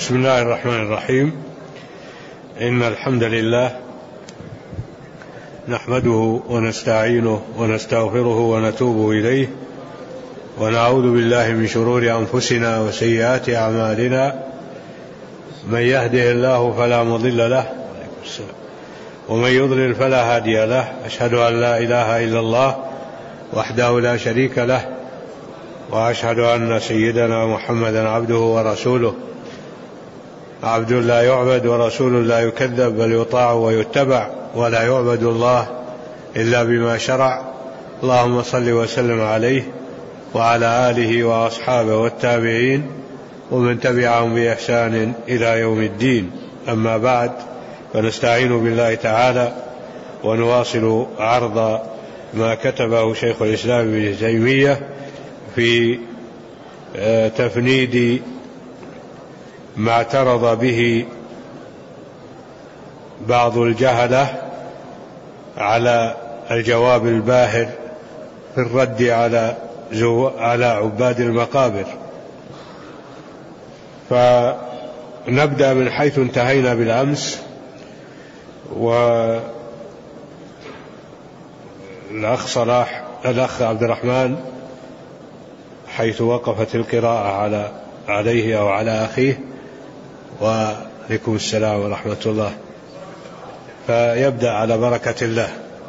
بسم الله الرحمن الرحيم. إن الحمد لله نحمده ونستعينه ونستغفره ونتوب إليه، ونعوذ بالله من شرور أنفسنا وسيئات أعمالنا. من يهده الله فلا مضل له ومن يضلل فلا هادي له. أشهد أن لا إله إلا الله وحده لا شريك له، وأشهد أن سيدنا محمدا عبده ورسوله، عبد لا يعبد ورسول لا يكذب، بل يطاع ويتبع، ولا يعبد الله إلا بما شرع. اللهم صل وسلم عليه وعلى آله وأصحابه والتابعين ومن تبعهم بإحسان إلى يوم الدين. أما بعد، فنستعين بالله تعالى ونواصل عرض ما كتبه شيخ الإسلام ابن تيمية في تفنيد ما اعترض به بعض الجهلة على الجواب الباهر في الرد على عباد المقابر. فنبدأ من حيث انتهينا بالأمس، الأخ عبد الرحمن حيث وقفت القراءة عليه أو على أخيه. وعليكم السلام ورحمة الله. فيبدأ على بركة الله.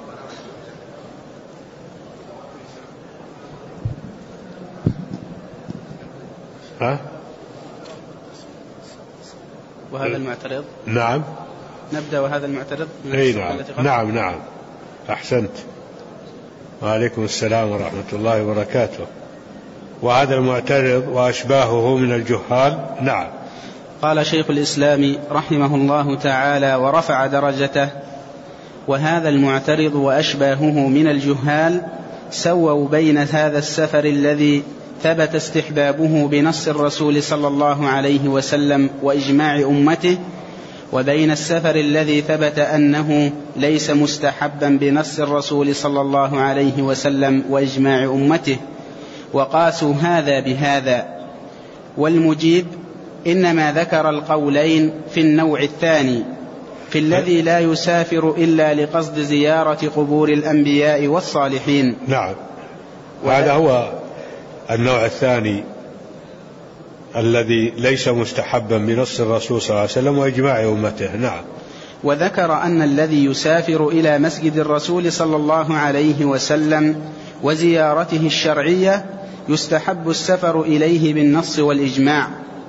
وهذا المعترض. نعم، نبدأ. وهذا المعترض. نعم أحسنت. وعليكم السلام ورحمة الله وبركاته. وهذا المعترض وأشباهه من الجهال. نعم. قال شيخ الإسلام رحمه الله تعالى ورفع درجته: وهذا المعترض وأشباهه من الجهال سووا بين هذا السفر الذي ثبت استحبابه بنص الرسول صلى الله عليه وسلم وإجماع أمته، وبين السفر الذي ثبت أنه ليس مستحبا بنص الرسول صلى الله عليه وسلم وإجماع أمته، وقاسوا هذا بهذا. والمجيب إنما ذكر القولين في النوع الثاني، في الذي لا يسافر إلا لقصد زيارة قبور الأنبياء والصالحين. نعم، هذا هو النوع الثاني الذي ليس مستحبا بنص الرسول صلى الله عليه وسلم وإجماع أمته. نعم. وذكر أن الذي يسافر إلى مسجد الرسول صلى الله عليه وسلم وزيارته الشرعية يستحب السفر إليه بالنص والإجماع،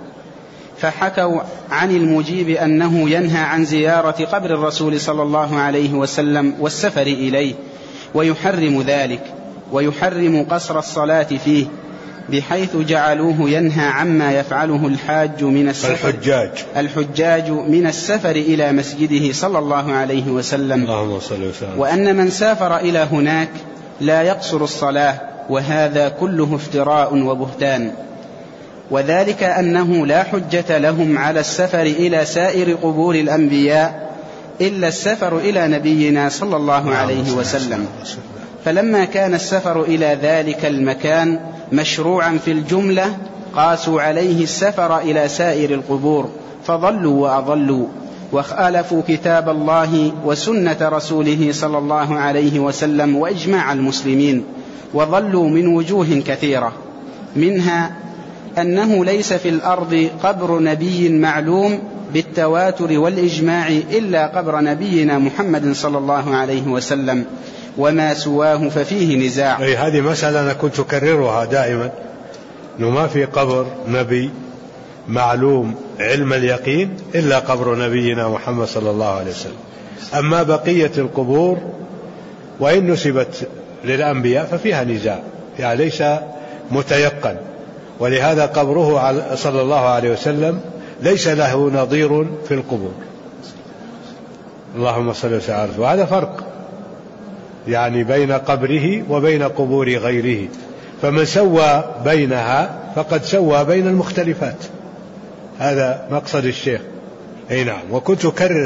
فحكوا عن المجيب أنه ينهى عن زيارة قبر الرسول صلى الله عليه وسلم والسفر إليه، ويحرم ذلك، ويحرم قصر الصلاة فيه، بحيث جعلوه ينهى عما يفعله الحاج من الحجاج من السفر إلى مسجده صلى الله عليه وسلم. اللهم صل وسلم. وأن من سافر إلى هناك لا يقصر الصلاة، وهذا كله افتراء وبهتان. وذلك أنه لا حجة لهم على السفر إلى سائر قبور الأنبياء إلا السفر إلى نبينا صلى الله عليه وسلم، فلما كان السفر إلى ذلك المكان مشروعا في الجملة قاسوا عليه السفر إلى سائر القبور، فضلوا وأضلوا، وخالفوا كتاب الله وسنة رسوله صلى الله عليه وسلم وإجماع المسلمين، وضلوا من وجوه كثيرة، منها أنه ليس في الأرض قبر نبي معلوم بالتواتر والإجماع إلا قبر نبينا محمد صلى الله عليه وسلم، وما سواه ففيه نزاع. هذه مسألة أنا كنت أكررها دائما، أنه ما في قبر نبي معلوم علم اليقين إلا قبر نبينا محمد صلى الله عليه وسلم. أما بقية القبور وإن نسبت للأنبياء ففيها نزاع، يعني ليس متيقن، ولهذا قبره صلى الله عليه وسلم ليس له نظير في القبور. اللهم صل وسلم. وهذا فرق يعني بين قبره وبين قبور غيره، فمن سوى بينها فقد سوى بين المختلفات. هذا مقصد الشيخ. نعم. وكنت أكرر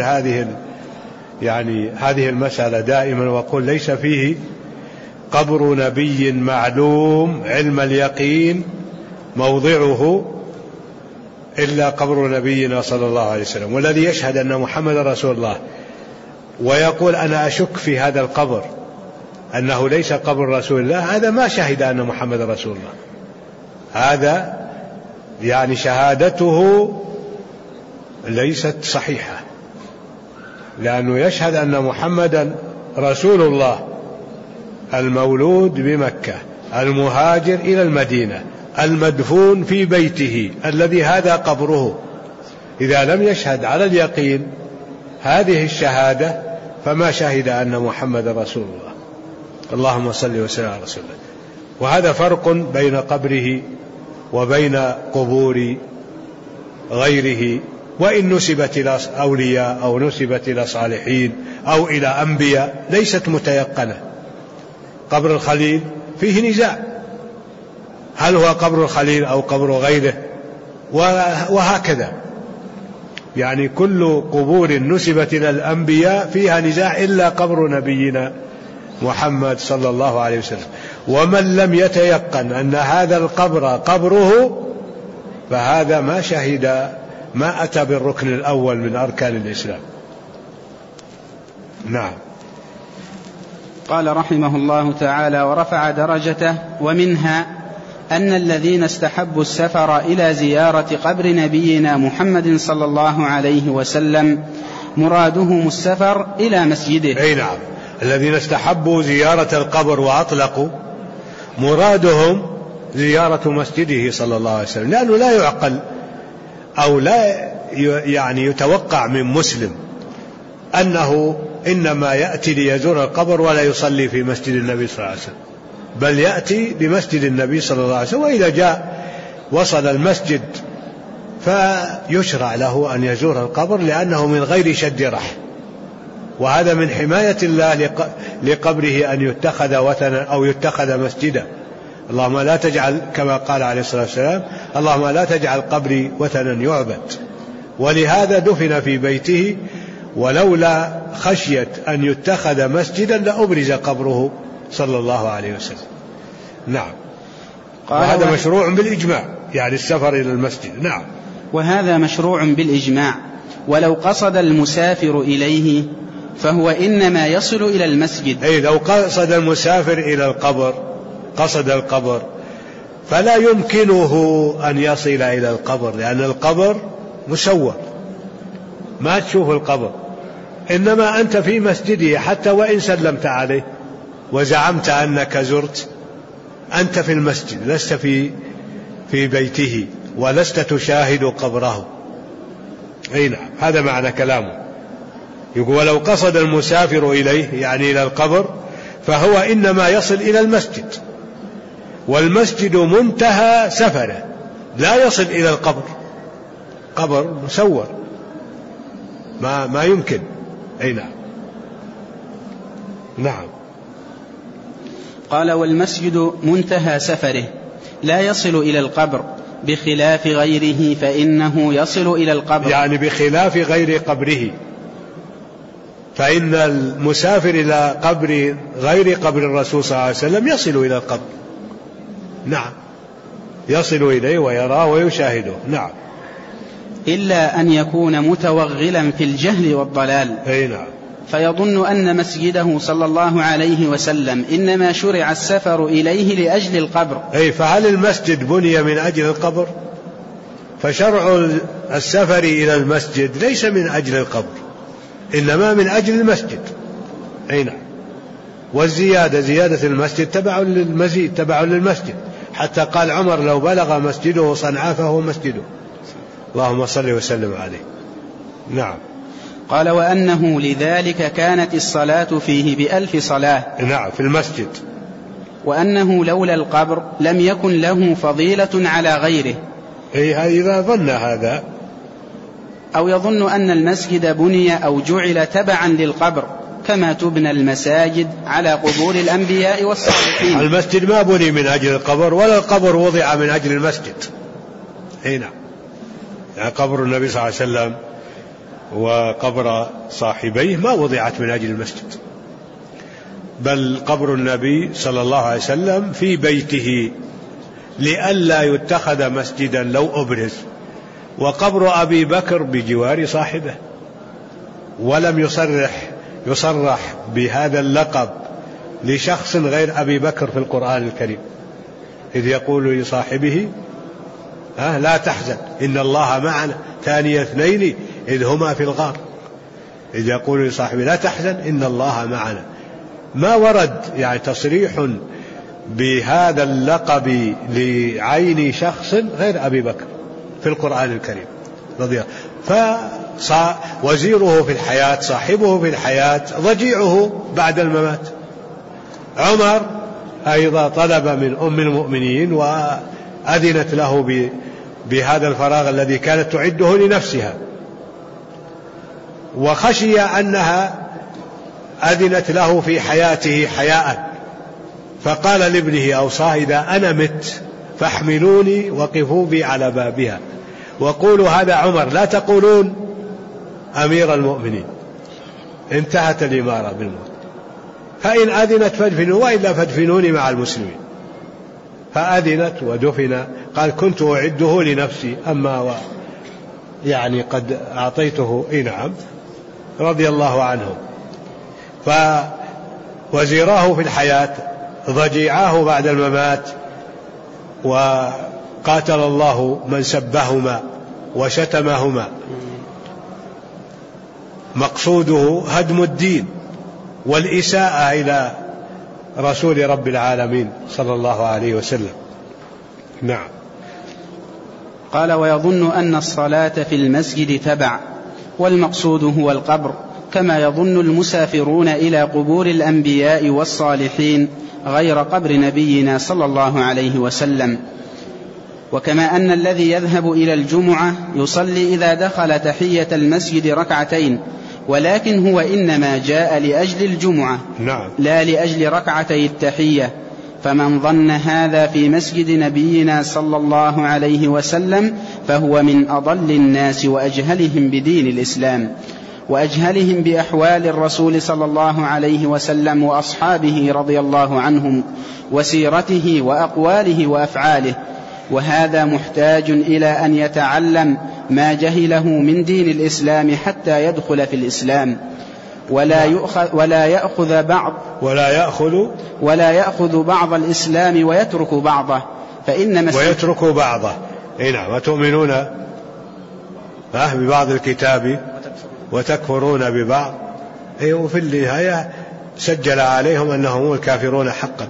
هذه المسألة دائما، وأقول ليس فيه قبر نبي معلوم علم اليقين موضعه إلا قبر نبينا صلى الله عليه وسلم. والذي يشهد أن محمد رسول الله ويقول أنا أشك في هذا القبر أنه ليس قبر رسول الله، هذا ما شهد أن محمد رسول الله. هذا يعني شهادته ليست صحيحة، لأنه يشهد أن محمدا رسول الله المولود بمكة المهاجر إلى المدينة المدفون في بيته الذي هذا قبره. إذا لم يشهد على اليقين هذه الشهادة فما شهد أن محمد رسول الله. اللهم صل وسلم على رسول الله. وهذا فرق بين قبره وبين قبور غيره، وإن نسبت إلى أولياء أو نسبت إلى صالحين أو إلى أنبياء ليست متيقنة. قبر الخليل فيه نزاع، هل هو قبر الخليل أو قبر غيره، وهكذا. يعني كل قبور نسبت إلى الأنبياء فيها نزاع إلا قبر نبينا محمد صلى الله عليه وسلم. ومن لم يتيقن أن هذا القبر قبره فهذا ما شهد، ما أتى بالركن الأول من أركان الإسلام. نعم. قال رحمه الله تعالى: ورفع درجته. ومنها أن الذين استحبوا السفر إلى زيارة قبر نبينا محمد صلى الله عليه وسلم مرادهم السفر إلى مسجده. أي نعم، الذين استحبوا زيارة القبر وأطلقوا مرادهم زيارة مسجده صلى الله عليه وسلم، لأنه لا يعقل أو لا يعني يتوقع من مسلم أنه إنما يأتي ليزور القبر ولا يصلي في مسجد النبي صلى الله عليه وسلم، بل يأتي لمسجد النبي صلى الله عليه وسلم. وإذا جاء وصل المسجد فيشرع له أن يزور القبر لأنه من غير شد رحل، وهذا من حماية الله لقبره أن يتخذ وثنا أو يتخذ مسجدا. اللهم لا تجعل، كما قال عليه الصلاة والسلام: اللهم لا تجعل قبري وثنا يعبد. ولهذا دفن في بيته، ولولا خشية أن يتخذ مسجدا لأبرز قبره صلى الله عليه وسلم. نعم. وهذا مشروع بالإجماع، يعني السفر إلى المسجد. نعم. وهذا مشروع بالإجماع. ولو قصد المسافر إليه فهو إنما يصل إلى المسجد. أي لو قصد المسافر إلى القبر، قصد القبر، فلا يمكنه أن يصل إلى القبر، لأن القبر مسور ما تشوف القبر، إنما أنت في مسجده حتى وإن سلمت عليه وزعمت أنك زرت، أنت في المسجد، لست في بيته ولست تشاهد قبره. أي نعم، هذا معنى كلامه. يقول: ولو قصد المسافر إليه، يعني إلى القبر، فهو إنما يصل إلى المسجد، والمسجد منتهى سفره، لا يصل إلى القبر، قبر مسور ما يمكن. أي نعم. نعم. قال: والمسجد منتهى سفره لا يصل إلى القبر، بخلاف غيره فإنه يصل إلى القبر. يعني بخلاف غير قبره، فإن المسافر إلى قبر غير قبر الرسول صلى الله عليه وسلم يصل إلى القبر. نعم، يصل إليه ويراه ويشاهده. نعم. إلا أن يكون متوغلا في الجهل والضلال. أي نعم. فيظن أن مسجده صلى الله عليه وسلم إنما شرع السفر إليه لأجل القبر. أي فهل المسجد بني من أجل القبر؟ فشرع السفر إلى المسجد ليس من أجل القبر، إنما من أجل المسجد. أي نعم. والزيادة، زيادة المسجد تبع للمزيد، تبع للمسجد، حتى قال عمر: لو بلغ مسجده صنعاء فهو مسجده. اللهم صل وسلم عليه. نعم. قال: وأنه لذلك كانت الصلاة فيه ب1000 صلاة. نعم، في المسجد. وأنه لولا القبر لم يكن له فضيلة على غيره. أي إذا ظن هذا، أو يظن أن المسجد بني أو جعل تبعا للقبر، كما تبنى المساجد على قبور الأنبياء والصالحين. المسجد ما بني من أجل القبر، ولا القبر وضع من أجل المسجد. هنا يعني قبر النبي صلى الله عليه وسلم وقبر صاحبيه ما وضعت من أجل المسجد، بل قبر النبي صلى الله عليه وسلم في بيته لئلا يتخذ مسجدا لو أبرز، وقبر أبي بكر بجوار صاحبه، ولم يصرح بهذا اللقب لشخص غير أبي بكر في القرآن الكريم، إذ يقول لصاحبه لا تحزن إن الله معنا ثاني اثنين إذ هما في الغار، إذ يقول لصاحبه لا تحزن إن الله معنا. ما ورد يعني تصريح بهذا اللقب لعين شخص غير أبي بكر في القرآن الكريم رضي الله. فوزيره في الحياة، صاحبه في الحياة، ضجيعه بعد الممات. عمر أيضا طلب من أم المؤمنين وأذنت له بهذا الفراغ الذي كانت تعده لنفسها، وخشي أنها أذنت له في حياته حياء، فقال لابنه أوصاه إذا أنا مت فاحملوني وقفوا بي على بابها وقولوا هذا عمر لا تقولون أمير المؤمنين، انتهت الإمارة بالموت، فإن أذنت فادفنوا وإلا فادفنوني مع المسلمين. فأذنت ودفن. قال كنت أعده لنفسي أما يعني قد أعطيته نعم رضي الله عنه. فوزيراه في الحياة ضجيعاه بعد الممات، وقاتل الله من سبهما وشتمهما. مقصوده هدم الدين والإساءة إلى رسول رب العالمين صلى الله عليه وسلم. نعم. قال ويظن أن الصلاة في المسجد تبع، والمقصود هو القبر، كما يظن المسافرون إلى قبور الأنبياء والصالحين غير قبر نبينا صلى الله عليه وسلم. وكما أن الذي يذهب إلى الجمعة يصلي إذا دخل تحية المسجد ركعتين، ولكن هو إنما جاء لأجل الجمعة لا لأجل ركعتي التحية، فمن ظن هذا في مسجد نبينا صلى الله عليه وسلم فهو من أضل الناس وأجهلهم بدين الإسلام وأجهلهم بأحوال الرسول صلى الله عليه وسلم وأصحابه رضي الله عنهم وسيرته وأقواله وأفعاله. وهذا محتاج إلى أن يتعلم ما جهله من دين الإسلام حتى يدخل في الإسلام، ولا يأخذ بعض الإسلام ويترك بعضه، ويترك بعضه. نعم. وتؤمنون ببعض الكتاب وتكفرون ببعض. وفي النهاية سجل عليهم أنهم الكافرون حقا.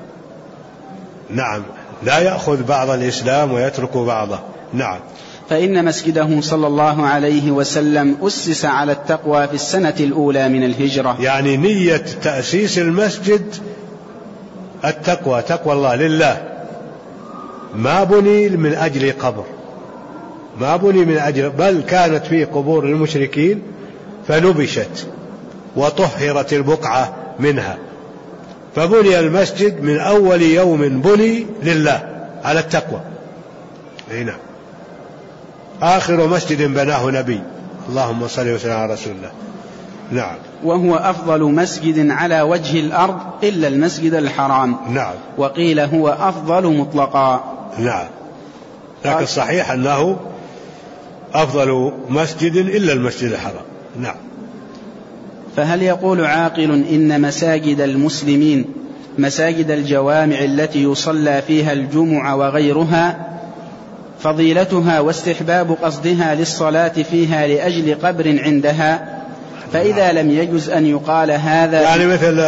نعم. لا يأخذ بعض الإسلام ويترك بعضه. نعم. فإن مسجده صلى الله عليه وسلم أسس على التقوى في السنة الأولى من الهجرة. يعني نية تأسيس المسجد التقوى، تقوى الله لله، ما بني من أجل قبر، ما بني من أجل، بل كانت فيه قبور المشركين فنبشت وطهرت البقعة منها، فبني المسجد من أول يوم بني لله على التقوى. نعم. آخر مسجد بناه نبي، اللهم صل وسلم على رسول الله. نعم. وهو أفضل مسجد على وجه الأرض إلا المسجد الحرام. نعم. وقيل هو أفضل مطلقا. نعم. لكن الصحيح أنه أفضل مسجد إلا المسجد الحرام. نعم. فهل يقول عاقل إن مساجد المسلمين مساجد الجوامع التي يصلى فيها الجمعة وغيرها فضيلتها واستحباب قصدها للصلاة فيها لأجل قبر عندها، فإذا لم يجز أن يقال هذا يعني مثل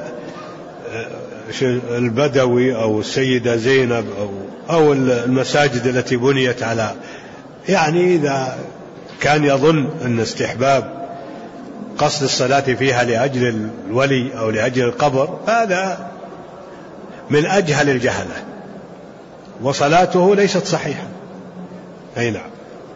البدوي أو السيدة زينب أو المساجد التي بنيت على، يعني إذا كان يظن أن استحباب قصد الصلاة فيها لأجل الولي أو لأجل القبر هذا من أجهل الجهلة وصلاته ليست صحيحة. أي نعم.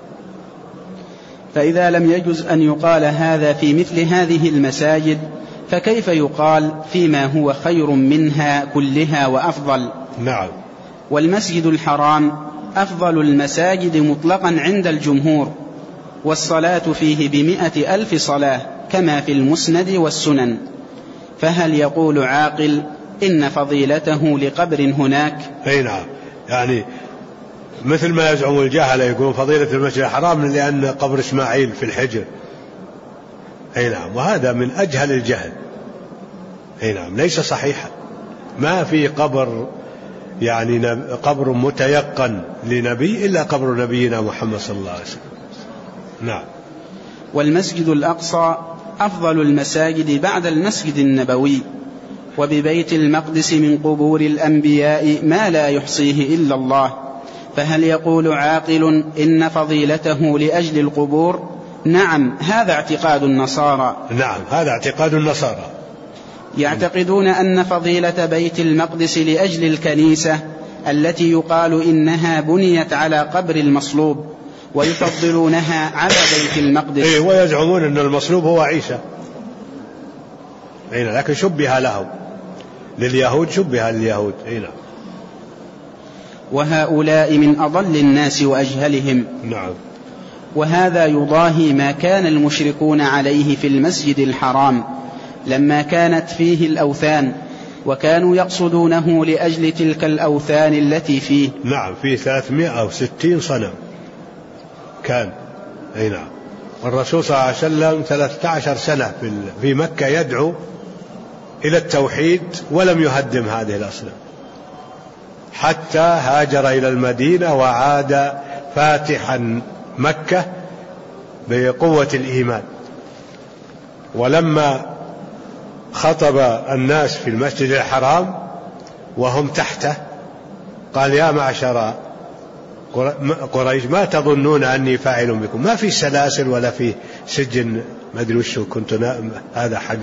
فإذا لم يجز أن يقال هذا في مثل هذه المساجد فكيف يقال فيما هو خير منها كلها وأفضل؟ نعم. والمسجد الحرام أفضل المساجد مطلقا عند الجمهور، والصلاة فيه ب100,000 صلاة كما في المسند والسنن، فهل يقول عاقل إن فضيلته لقبر هناك؟ أي نعم. يعني مثل ما يزعم الجهلة يقولون فضيلة المسجد الحرام لأن قبر إسماعيل في الحجر. أي نعم، وهذا من أجهل الجهل. أي نعم، ليس صحيحا. ما في قبر يعني قبر متيقن لنبي إلا قبر نبينا محمد صلى الله عليه وسلم. نعم. والمسجد الأقصى أفضل المساجد بعد المسجد النبوي، وببيت المقدس من قبور الأنبياء ما لا يحصيه إلا الله، فهل يقول عاقل إن فضيلته لأجل القبور؟ نعم، هذا اعتقاد النصارى. نعم، هذا اعتقاد النصارى. يعتقدون أن فضيلة بيت المقدس لأجل الكنيسة التي يقال إنها بنيت على قبر المصلوب، ويفضلونها على بيت المقدس. ويزعمون أن المصلوب هو عيسى، لكن شبه له لليهود، شبه لليهود. وهؤلاء من أضل الناس وأجهلهم. نعم. وهذا يضاهي ما كان المشركون عليه في المسجد الحرام لما كانت فيه الأوثان، وكانوا يقصدونه لأجل تلك الأوثان التي فيه. نعم، فيه 360 صنم كان. نعم. والرسول صلى الله عليه وسلم 13 سنة في مكة يدعو إلى التوحيد ولم يهدم هذه الأصنام، حتى هاجر إلى المدينة وعاد فاتحا مكة بقوة الإيمان. ولما خطب الناس في المسجد الحرام وهم تحته قال: يا معشر قريش، ما تظنون أني فاعل بكم؟ ما في سلاسل ولا في سجن، ما أدري وش كنت هذا حق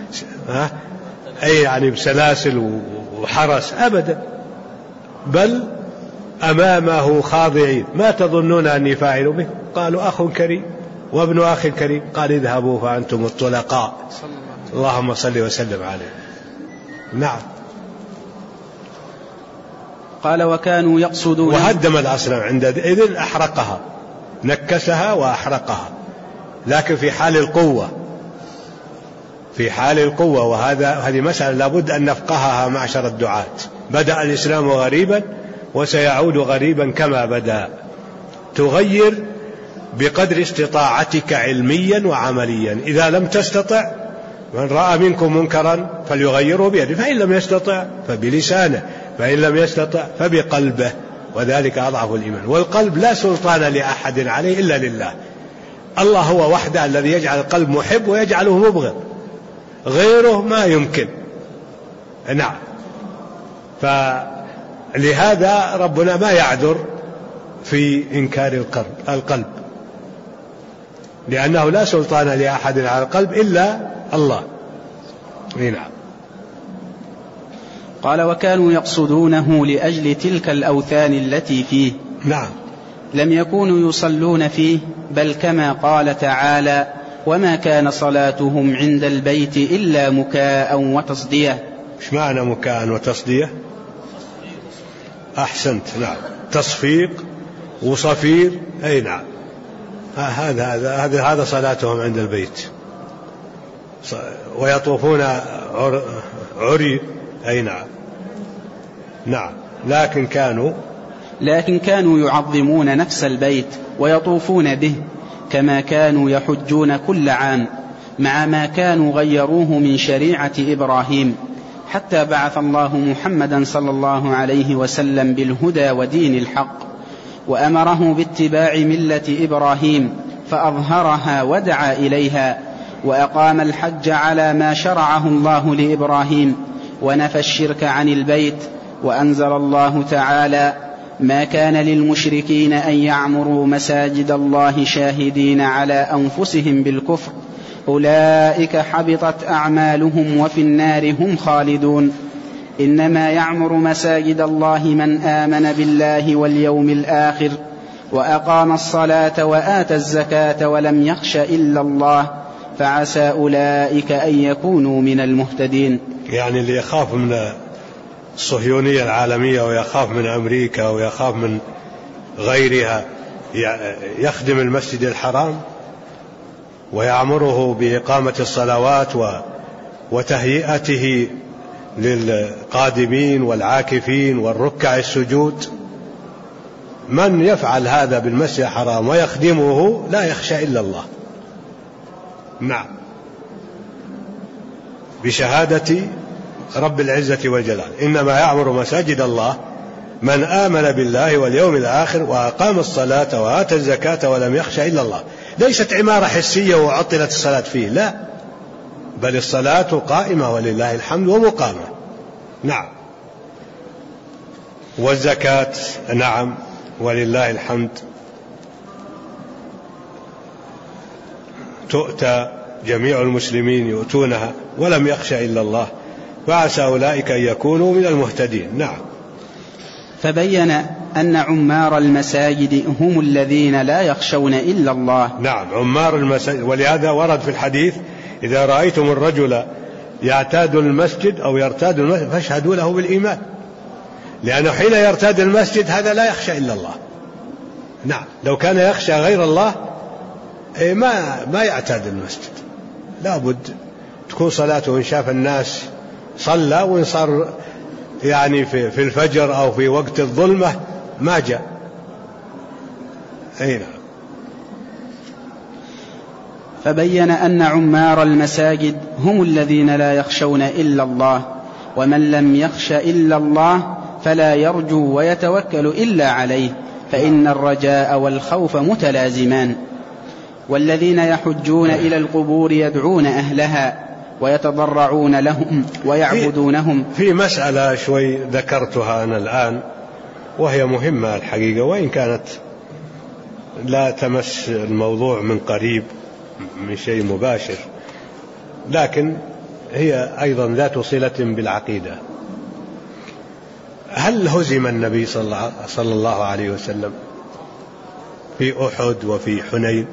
يعني بسلاسل وحرس أبدا، بل أمامه خاضعين. ما تظنون أني فاعل به؟ قالوا: أخ كريم وابن أخ كريم. قال: اذهبوا فأنتم الطلقاء. اللهم صل وسلم عليه. نعم. قال: وكانوا يقصدون. وهدم الأصنام عندئذ، أحرقها، نكسها وأحرقها، لكن في حال القوة، في حال القوة. هذه مسألة لابد أن نفقهها معشر الدعاة. بدأ الإسلام غريبا وسيعود غريبا كما بدأ. تغير بقدر استطاعتك علميا وعمليا. إذا لم تستطع، من رأى منكم منكرا فليغيره بيده، فإن لم يستطع فبلسانه، فإن لم يستطع فبقلبه، وذلك أضعف الإيمان. والقلب لا سلطان لأحد عليه إلا لله. الله هو وحده الذي يجعل القلب محب ويجعله مبغض، غيره ما يمكن. نعم. فلهذا ربنا ما يعذر في إنكار القلب، لأنه لا سلطان لأحد على القلب إلا الله. نعم. قال: وكانوا يقصدونه لأجل تلك الأوثان التي فيه. نعم. لم يكونوا يصلون فيه، بل كما قال تعالى: وما كان صلاتهم عند البيت إلا مكاء وتصدية. إيش معنى مكاء وتصدية؟ أحسنت. نعم، تصفيق وصفير. أي نعم، هذا صلاتهم عند البيت، ويطوفون عري. أي نعم. نعم. لكن كانوا يعظمون نفس البيت ويطوفون به، كما كانوا يحجون كل عام، مع ما كانوا غيروه من شريعة إبراهيم، حتى بعث الله محمدا صلى الله عليه وسلم بالهدى ودين الحق، وأمره باتباع ملة إبراهيم، فأظهرها ودعا إليها، وأقام الحج على ما شرعه الله لإبراهيم، ونفى الشرك عن البيت. وأنزل الله تعالى: ما كان للمشركين أن يعمروا مساجد الله شاهدين على أنفسهم بالكفر، أولئك حبطت أعمالهم وفي النار هم خالدون. إنما يعمر مساجد الله من آمن بالله واليوم الآخر وأقام الصلاة وآتى الزكاة ولم يخش إلا الله، فعسى أولئك أن يكونوا من المهتدين. يعني اللي يخاف من الصهيونية العالمية ويخاف من أمريكا ويخاف من غيرها يخدم المسجد الحرام ويعمره بإقامة الصلوات وتهيئته للقادمين والعاكفين والركع السجود. من يفعل هذا بالمسجد الحرام ويخدمه لا يخشى إلا الله. نعم، بشهادة رب العزة والجلال: إنما يعمر مساجد الله من آمن بالله واليوم الآخر وأقام الصلاة وآتى الزكاة ولم يخشى إلا الله. ليست عمارة حسية وعطلت الصلاة فيه، لا، بل الصلاة قائمة ولله الحمد ومقامة. نعم، والزكاة نعم ولله الحمد تؤتى، جميع المسلمين يؤتونها ولم يخشى إلا الله، فعسى أولئك أن يكونوا من المهتدين. نعم. فبين أن عمار المساجد هم الذين لا يخشون إلا الله. نعم، عمار المساجد، ولهذا ورد في الحديث: إذا رأيتم الرجل يعتاد المسجد أو يرتاد المسجد فاشهدوا له بالإيمان، لأنه حين يرتاد المسجد هذا لا يخشى إلا الله. نعم، لو كان يخشى غير الله ما يعتاد المسجد، لا بد تكون صلاته، إن شاف الناس صلى، وإن صار يعني في الفجر أو في وقت الظلمة ما جاء. أي نعم. فبين أن عمار المساجد هم الذين لا يخشون إلا الله، ومن لم يخش إلا الله فلا يرجو ويتوكل إلا عليه، فإن الرجاء والخوف متلازمان. والذين يحجون إلى القبور يدعون أهلها ويتضرعون لهم ويعبدونهم. في مسألة شوي ذكرتها أنا الآن وهي مهمة الحقيقة، وإن كانت لا تمس الموضوع من قريب من شيء مباشر، لكن هي أيضا ذات صلة بالعقيدة. هل هزم النبي صلى الله عليه وسلم في أحد وفي حنين؟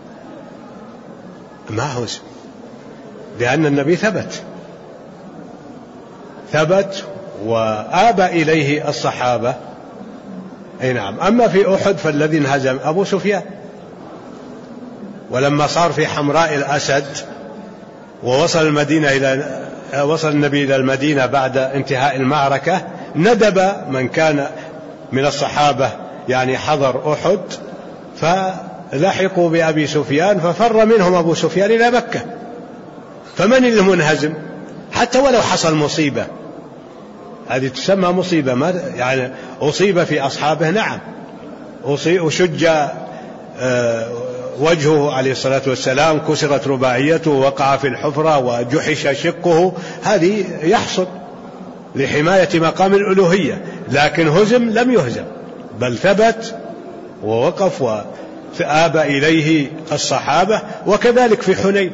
ما هزم، لأن النبي ثبت وآبى إليه الصحابة. أي نعم. أما في أحد فالذي انهزم أبو سفيان، ولما صار في حمراء الأسد ووصل النبي إلى المدينة بعد انتهاء المعركة، ندب من كان من الصحابة يعني حضر أحد فلحقوا بأبي سفيان، ففر منهم أبو سفيان إلى مكة. فمن المنهزم؟ حتى ولو حصل مصيبة، هذه تسمى مصيبة، ما يعني أصيب في أصحابه، نعم، وشج وجهه عليه الصلاة والسلام، كسرت رباعيته، وقع في الحفرة وجحش شقه، هذه يحصل لحماية مقام الألوهية. لكن هزم لم يهزم، بل ثبت ووقف وآبى إليه الصحابة. وكذلك في حنين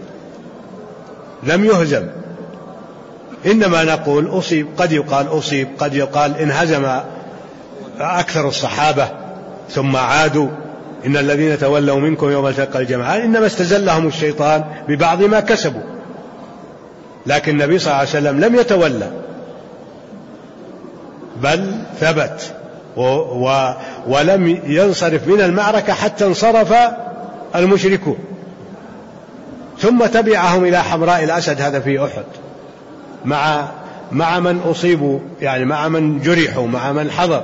لم يهزم، إنما نقول أصيب، قد يقال أصيب، قد يقال انهزم أكثر الصحابة ثم عادوا. إن الذين تولوا منكم يوم التقى الجمعان إنما استزلهم الشيطان ببعض ما كسبوا. لكن النبي صلى الله عليه وسلم لم يتولى، بل ثبت ولم ينصرف من المعركة حتى انصرف المشركون، ثم تبعهم إلى حمراء الأسد، هذا في أحد، مع من أصيبوا، يعني مع من جرحوا، مع من حضر.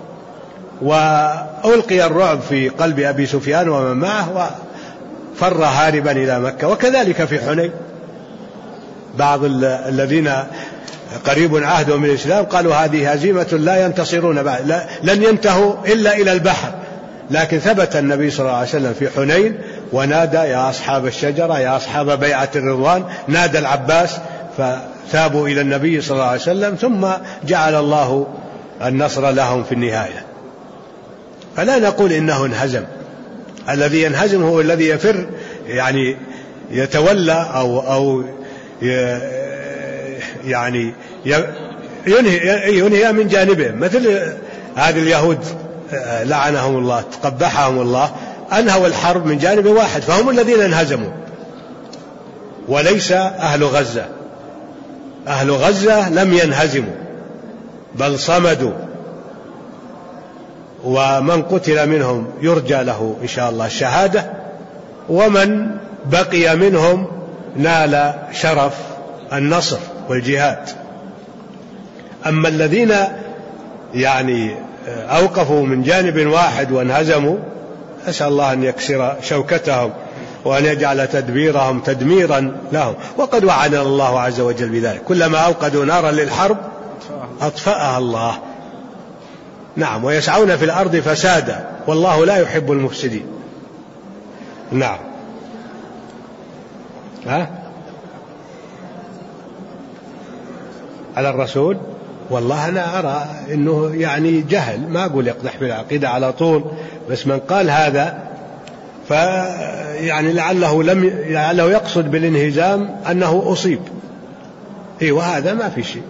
وألقي الرعب في قلب أبي سفيان ومن معه وفر هاربا إلى مكة. وكذلك في حنين بعض الذين قريب عهدهم من الإسلام قالوا هذه هزيمة لا ينتصرون بعد، لن ينتهوا إلا إلى البحر. لكن ثبت النبي صلى الله عليه وسلم في حنين ونادى: يا أصحاب الشجرة، يا أصحاب بيعة الرضوان، نادى العباس، فثابوا إلى النبي صلى الله عليه وسلم، ثم جعل الله النصر لهم في النهاية. فلا نقول إنه انهزم، الذي ينهزم هو الذي يفر، يعني يتولى أو يعني ينهي من جانبه، مثل هذه اليهود لعنهم الله، تقبحهم الله، أنهوا الحرب من جانب واحد، فهم الذين انهزموا، وليس أهل غزة. أهل غزة لم ينهزموا بل صمدوا، ومن قتل منهم يرجى له إن شاء الله الشهادة، ومن بقي منهم نال شرف النصر والجهاد. أما الذين يعني أوقفوا من جانب واحد وانهزموا، أسأل الله أن يكسر شوكتهم وأن يجعل تدبيرهم تدميرا لهم. وقد وعدنا الله عز وجل بذلك، كلما أوقدوا نارا للحرب أطفأها الله. نعم، ويسعون في الأرض فسادا والله لا يحب المفسدين. نعم. على الرسول والله أنا أرى أنه يعني جهل، ما أقول يقدح بالعقيدة على طول، بس من قال هذا فيعني لعله يقصد بالانهزام أنه أصيب، وهذا ما في شيء.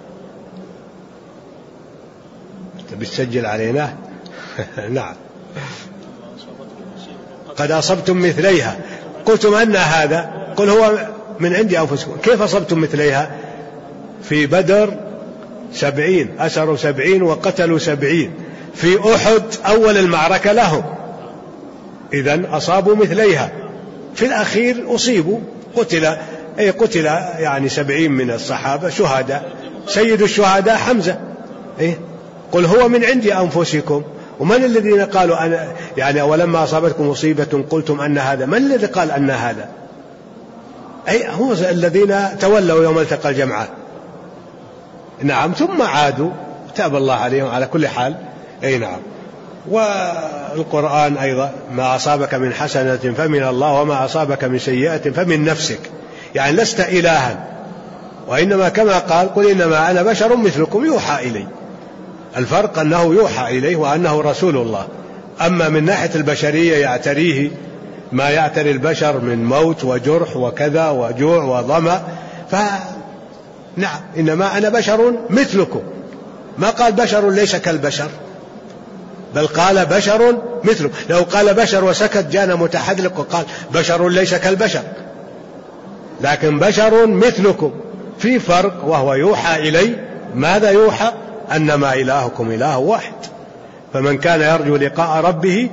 بتسجل علينا. نعم. قد أصبتم مثليها قلتم أن هذا، قل هو من عند أنفسكم. كيف أصبتم مثليها؟ في بدر 70 أسروا 70 وقتلوا 70، في أحد أول المعركة لهم، إذن أصابوا مثليها. في الأخير أصيبوا، قتل يعني 70 من الصحابة شهداء، سيد الشهداء حمزة. قل هو من عند أنفسكم. ومن الذين قالوا أنا يعني ولما أصابتكم مصيبة قلتم أن هذا؟ من الذي قال أن هذا؟ هم الذين تولوا يوم التقى الجمعان. نعم. ثم عادوا، تاب الله عليهم على كل حال. نعم. والقرآن أيضا ما أصابك من حسنة فمن الله وما أصابك من سيئة فمن نفسك، يعني لست إلها، وإنما كما قال قل إنما أنا بشر مثلكم يوحى إلي. الفرق أنه يوحى إليه وأنه رسول الله. أما من ناحية البشرية يعتريه ما يعتري البشر من موت وجرح وكذا وجوع وظمأ، نعم إنما أنا بشر مثلكم. ما قال بشر ليس كالبشر، بل قال بشر مثلكم. لو قال بشر وسكت جانا متحدلق وقال بشر ليس كالبشر، لكن بشر مثلكم. في فرق، وهو يوحى إلي. ماذا يوحى؟ أنما إلهكم إله واحد، فمن كان يرجو لقاء ربه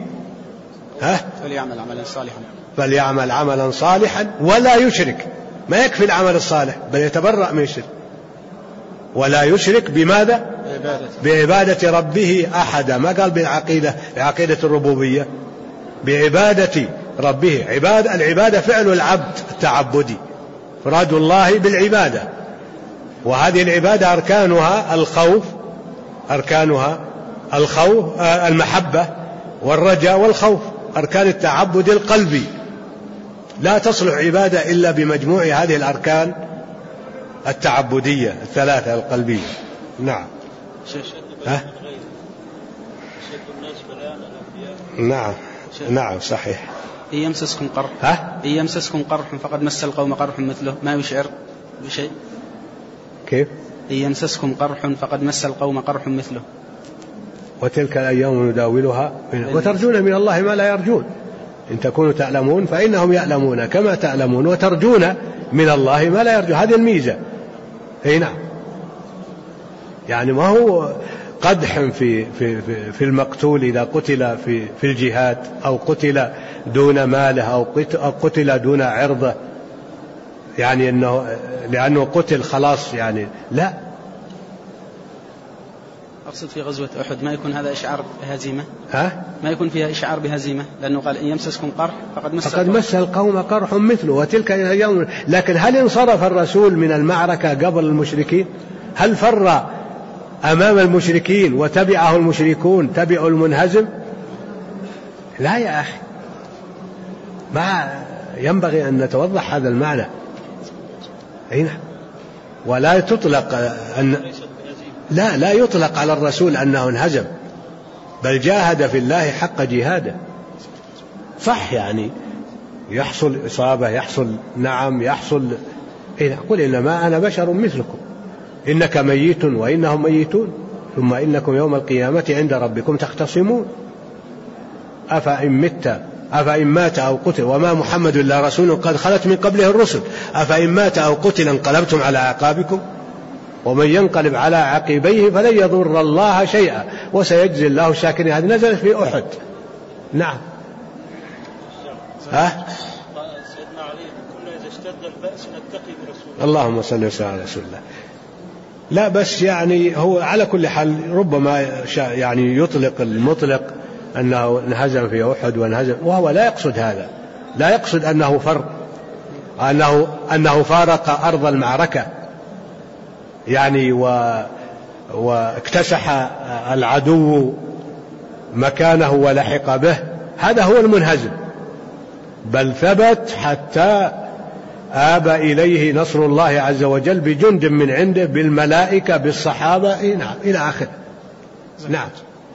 فليعمل عملا صالحا ولا يشرك. ما يكفي العمل الصالح، بل يتبرأ من الشرك. ولا يشرك بماذا؟ بعبادة ربه أحدا. ما قال بعقيدة الربوبية، بعبادة ربه. العبادة فعل العبد التعبدي، فراد الله بالعبادة. وهذه العبادة أركانها الخوف، المحبة والرجاء والخوف، أركان التعبد القلبي. لا تصلح عبادة إلا بمجموع هذه الأركان التعبدية الثلاثة القلبية. نعم. نعم صحيح. إن يمسسكم قرح فقد مس القوم قرح مثله ما يشعر بشيء. كيف؟ إن يمسسكم قرح فقد مس القوم قرح مثله. وتلك الأيام نداولها وترجون من الله ما لا يرجون. إن تكونوا تعلمون فإنهم يعلمون كما تعلمون، وترجون من الله ما لا يرجون. هذه الميزة. نعم. يعني ما هو قدح في المقتول إذا قتل في الجهاد، أو قتل دون ماله، أو قتل دون عرضه، يعني لأنه قتل خلاص، يعني لا. أقصد في غزوة أحد ما يكون هذا إشعار بهزيمة؟ ما يكون فيها إشعار بهزيمة، لأنه قال إن يمسسكم قرح فقد مس القوم قرح مثله وتلك الأيام. لكن هل انصرف الرسول من المعركة قبل المشركين؟ هل فر أمام المشركين وتبعه المشركون تبعوا المنهزم؟ لا يا أخي، ما ينبغي أن نتوضح هذا المعنى. ولا تطلق لا يطلق على الرسول أنه انهزم، بل جاهد في الله حق جهاده. صح، يعني يحصل إصابة، يحصل قل إنما أنا بشر مثلكم، إنك ميت وإنهم ميتون، ثم إنكم يوم القيامة عند ربكم تختصمون. أفإن مات أو قتل، وما محمد إلا رسول قد خلت من قبله الرسل، أفإن مات أو قتل انقلبتم على أعقابكم، ومن ينقلب على عقبيه فلن يضر الله شيئا وسيجزي الله الشاكرين. هذه نزلت في أحد. نعم. سيدنا علي كنا إذا اشتد البأس نتقي برسول الله. اللهم صل وسلم على رسول الله. لا بس يعني هو على كل حال ربما يعني يطلق المطلق أنه انهزم في أحد وانهزم، وهو لا يقصد هذا، لا يقصد أنه فر، أنه فارق أرض المعركة يعني واكتسح العدو مكانه ولحق به، هذا هو المنهزم، بل ثبت حتى آب إليه نصر الله عز وجل بجند من عنده بالملائكة بالصحابة إلى آخره. نعم.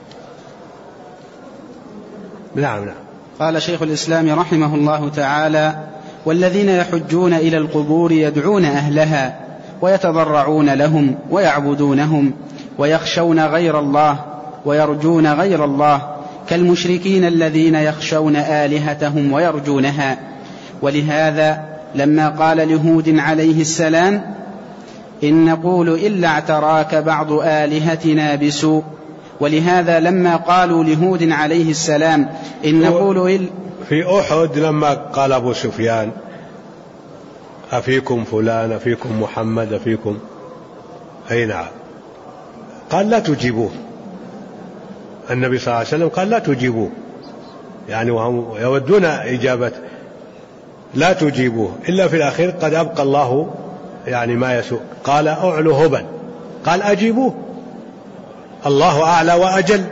نعم. نعم. قال شيخ الإسلام رحمه الله تعالى: والذين يحجون إلى القبور يدعون أهلها ويتضرعون لهم ويعبدونهم ويخشون غير الله ويرجون غير الله، كالمشركين الذين يخشون آلهتهم ويرجونها. ولهذا لما قال لهود عليه السلام: إن نقول إلا اعتراك بعض آلهتنا بسوء، ولهذا لما قالوا لهود عليه السلام: إن نقول في أحد لما قال أبو سفيان: أفيكم فلان، أفيكم محمد، أفيكم، أي نعم، قال لا تجيبوه، النبي صلى الله عليه وسلم قال لا تجيبوه، يعني وهم يودون إجابة، لا تجيبوه، إلا في الأخير قد أبقى الله يعني ما يسوء، قال أعلو هبل، قال أجيبوه، الله أعلى وأجل.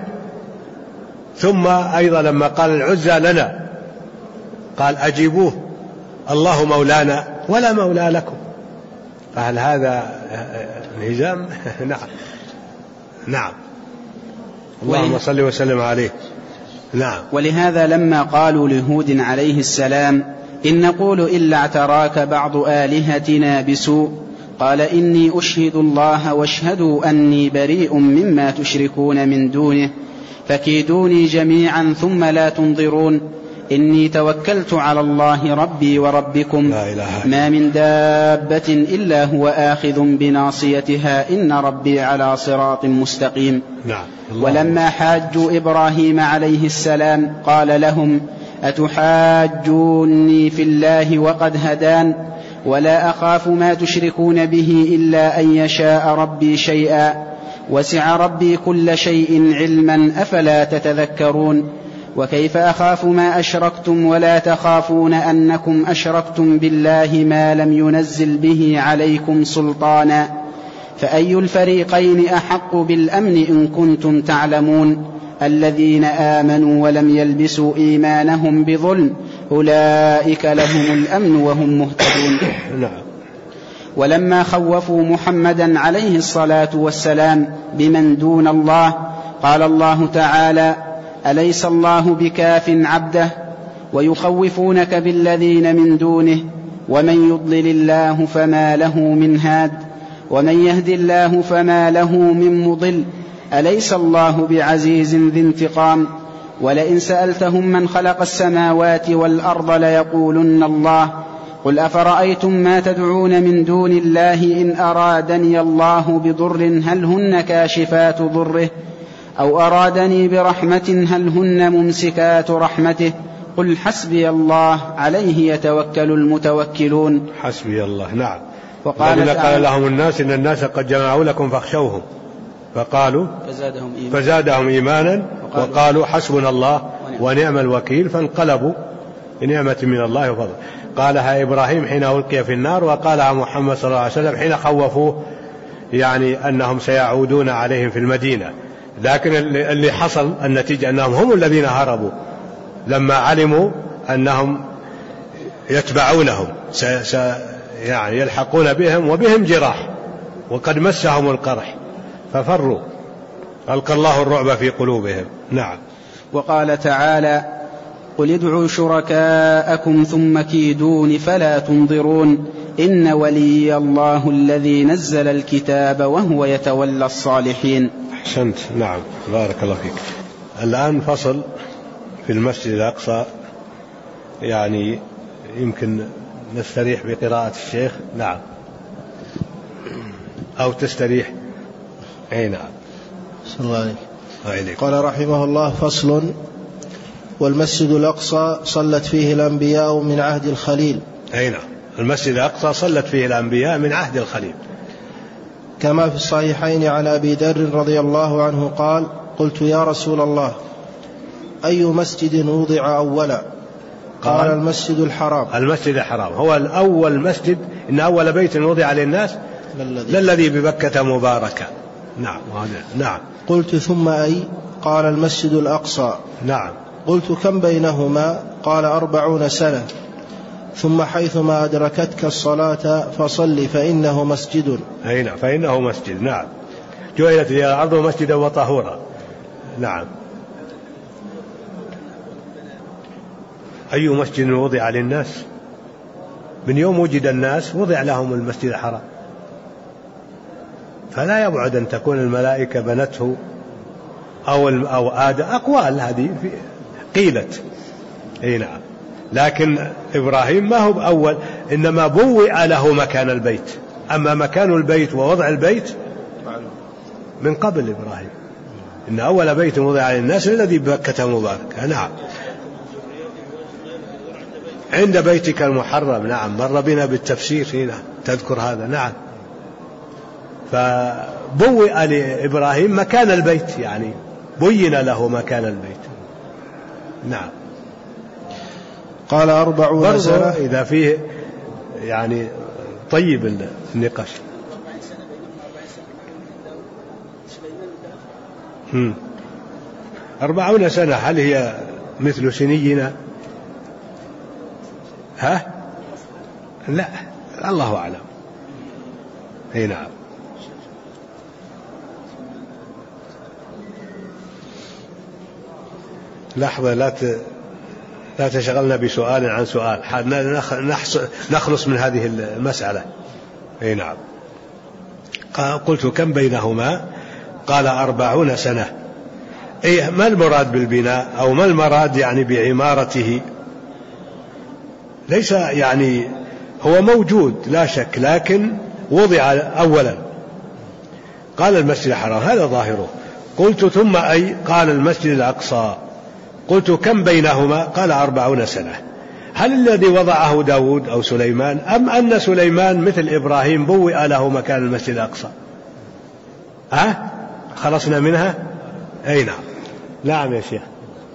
ثم أيضا لما قال العزى لنا قال أجيبوه، الله مولانا ولا مولى لكم، فهل هذا انهزام؟ نعم. نعم. اللهم صل وسلم عليه. نعم. ولهذا لما قالوا لهود عليه السلام: إن نقول إلا اعتراك بعض آلهتنا بسوء، قال: إني أشهد الله واشهدوا أني بريء مما تشركون من دونه، فكيدوني جميعا ثم لا تنظرون، إني توكلت على الله ربي وربكم، ما من دابة إلا هو آخذ بناصيتها، إن ربي على صراط مستقيم. نعم. ولما حاجوا إبراهيم عليه السلام قال لهم: أتحاجوني في الله وقد هدان، ولا أخاف ما تشركون به إلا أن يشاء ربي شيئا، وسع ربي كل شيء علما، أفلا تتذكرون؟ وكيف أخاف ما أشركتم ولا تخافون أنكم أشركتم بالله ما لم ينزل به عليكم سلطانا، فأي الفريقين أحق بالأمن إن كنتم تعلمون؟ الذين آمنوا ولم يلبسوا إيمانهم بظلم أولئك لهم الأمن وهم مهتدون. ولما خوفوا محمدا عليه الصلاة والسلام بمن دون الله قال الله تعالى: أليس الله بكاف عبده؟ ويخوفونك بالذين من دونه، ومن يضلل الله فما له من هاد، ومن يهد الله فما له من مضل، أليس الله بعزيز ذي انتقام؟ ولئن سألتهم من خلق السماوات والأرض ليقولن الله، قل أفرأيتم ما تدعون من دون الله إن أرادني الله بضر هل هن كاشفات ضره، أو أرادني برحمة هل هن ممسكات رحمته، قل حسبي الله عليه يتوكل المتوكلون. حسبي الله. نعم. وقال قال لهم الناس إن الناس قد جمعوا لكم فاخشوهم، فقالوا فزادهم إيمانا وقالوا حسبنا الله ونعم الوكيل، فانقلبوا بنعمة من الله وفضل. قالها إبراهيم حين ألقي في النار، وقالها محمد صلى الله عليه وسلم حين خوفوه يعني أنهم سيعودون عليهم في المدينة. لكن اللي حصل النتيجة أنهم هم الذين هربوا لما علموا أنهم يتبعونهم يعني يلحقون بهم وبهم جراح وقد مسهم القرح ففروا، ألقى الله الرعب في قلوبهم. نعم. وقال تعالى: قل ادعوا شركاءكم ثم كيدون فلا تنظرون، إن ولي الله الذي نزل الكتاب وهو يتولى الصالحين. أحسنت. نعم. بارك الله فيك. الآن فصل في المسجد الأقصى، يعني يمكن نستريح بقراءة الشيخ. نعم. أو تستريح. أي نعم. صلى الله عليه. قال رحمه الله: فصل: والمسجد الأقصى صلت فيه الأنبياء من عهد الخليل. أي نعم. المسجد الأقصى صلت فيه الأنبياء من عهد الخليل. كما في الصحيحين عن أبي ذر رضي الله عنه قال: قلت يا رسول الله أي مسجد وضع أولا؟ قال: المسجد الحرام. المسجد الحرام هو الأول مسجد، إن أول بيت وضع للناس للذي ببكة مباركة. نعم. نعم. قلت ثم أي؟ قال: المسجد الأقصى. نعم. قلت كم بينهما؟ قال: 40 سنة. ثم حيثما أدركتك الصلاة فصل فإنه مسجد. أي نعم، فإنه مسجد. نعم، جعلت لي الأرض مسجدا وطهورا. نعم. أي مسجد وضع للناس؟ من يوم وجد الناس وضع لهم المسجد الحرام، فلا يبعد أن تكون الملائكة بنته أو آدم، أقوال هذه قيلت. أي نعم. لكن إبراهيم ما هو بأول، إنما بوئ له مكان البيت. أما مكان البيت ووضع البيت من قبل إبراهيم، إن أول بيت وضع للناس الذي ببكة مباركة. نعم. عند بيتك المحرم. نعم، مر بنا بالتفسير هنا تذكر هذا. نعم. فبوئ لإبراهيم مكان البيت، يعني بين له مكان البيت. نعم. قال 40 سنة. إذا فيه يعني طيب النقاش. 40 سنة هل هي مثل سنينا؟ ها؟ لا، الله أعلم. أي نعم. لحظة، لا تشغلنا بسؤال عن سؤال، نخلص من هذه المسألة. أي نعم. قلت كم بينهما؟ قال 40 سنة. إيه، ما المراد بالبناء أو ما المراد يعني بعمارته؟ ليس يعني هو موجود لا شك، لكن وضع أولا. قال المسجد الحرام، هذا ظاهره. قلت ثم أي؟ قال المسجد الأقصى. قلت كم بينهما؟ قال 40 سنة. هل الذي وضعه داود أو سليمان، أم أن سليمان مثل إبراهيم بوئ له مكان المسجد الأقصى؟ خلصنا منها؟ أي نعم. نعم يا شيخ.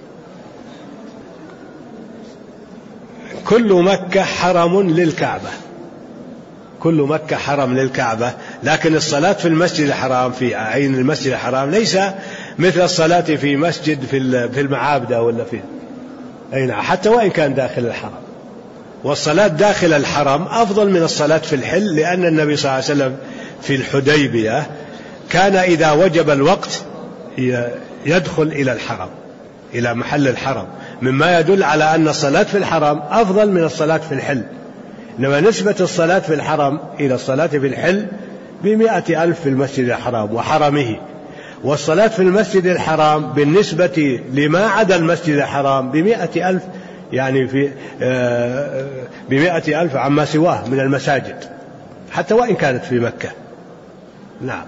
كل مكة حرم للكعبة، كل مكة حرم للكعبة، لكن الصلاة في المسجد الحرام في عين المسجد الحرام ليس مثل الصلاة في مسجد في المعابد ولا في أي نعم، حتى وإن كان داخل الحرم. والصلاة داخل الحرم أفضل من الصلاة في الحل، لأن النبي صلى الله عليه وسلم في الحديبية كان إذا وجب الوقت يدخل إلى الحرم، إلى محل الحرم، مما يدل على أن الصلاة في الحرم أفضل من الصلاة في الحل. إنما نسبة الصلاة في الحرم إلى الصلاة في الحل 100,000 في المسجد الحرام وحرمه، والصلاة في المسجد الحرام بالنسبة لما عدا المسجد الحرام 100,000، يعني في 100,000 عما سواه من المساجد، حتى وإن كانت في مكة. نعم.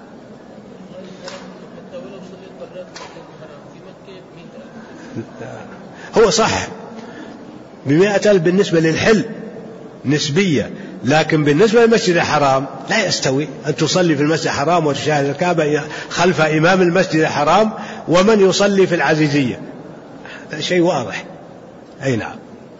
هو صح 100,000 بالنسبة للحل نسبية، لكن بالنسبة للمسجد الحرام لا يستوي أن تصلي في المسجد الحرام وتشاهد الكعبة خلف إمام المسجد الحرام ومن يصلي في العزيزية، هذا شيء واضح. أي نعم.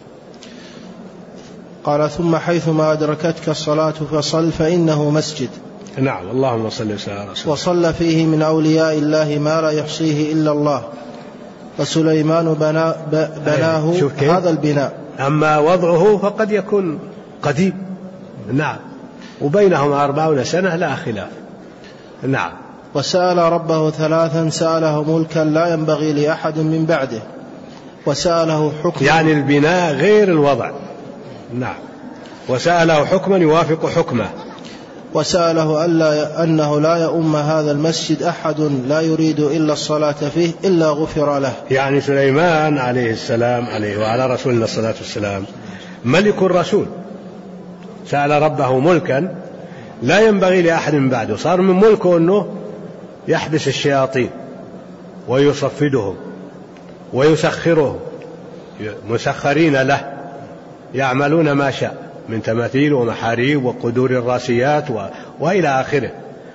قال ثم حيثما أدركتك الصلاة فصل فإنه مسجد. نعم. اللهم صل وسلم على رسول. وصلى فيه من أولياء الله ما لا يحصيه إلا الله، وسليمان بناه هذا البناء. أما وضعه فقد يكون قديم. نعم. وبينهما 40 سنة لا خلاف. نعم. وسأل ربه 3، سأله ملكا لا ينبغي لأحد من بعده، وسأله حكما، يعني البناء غير الوضع. نعم. وسأله حكما يوافق حكمه، وسأله أنه لا يؤم هذا المسجد أحد لا يريد إلا الصلاة فيه إلا غفر له. يعني سليمان عليه السلام، عليه وعلى رسولنا الصلاة والسلام، ملك الرسول، سأل ربه ملكا لا ينبغي لأحد من بعده. صار من ملكه أنه يحبس الشياطين ويصفدهم ويسخرهم، مسخرين له يعملون ما شاء من تماثيل ومحاريب وقدور الراسيات وإلى آخره،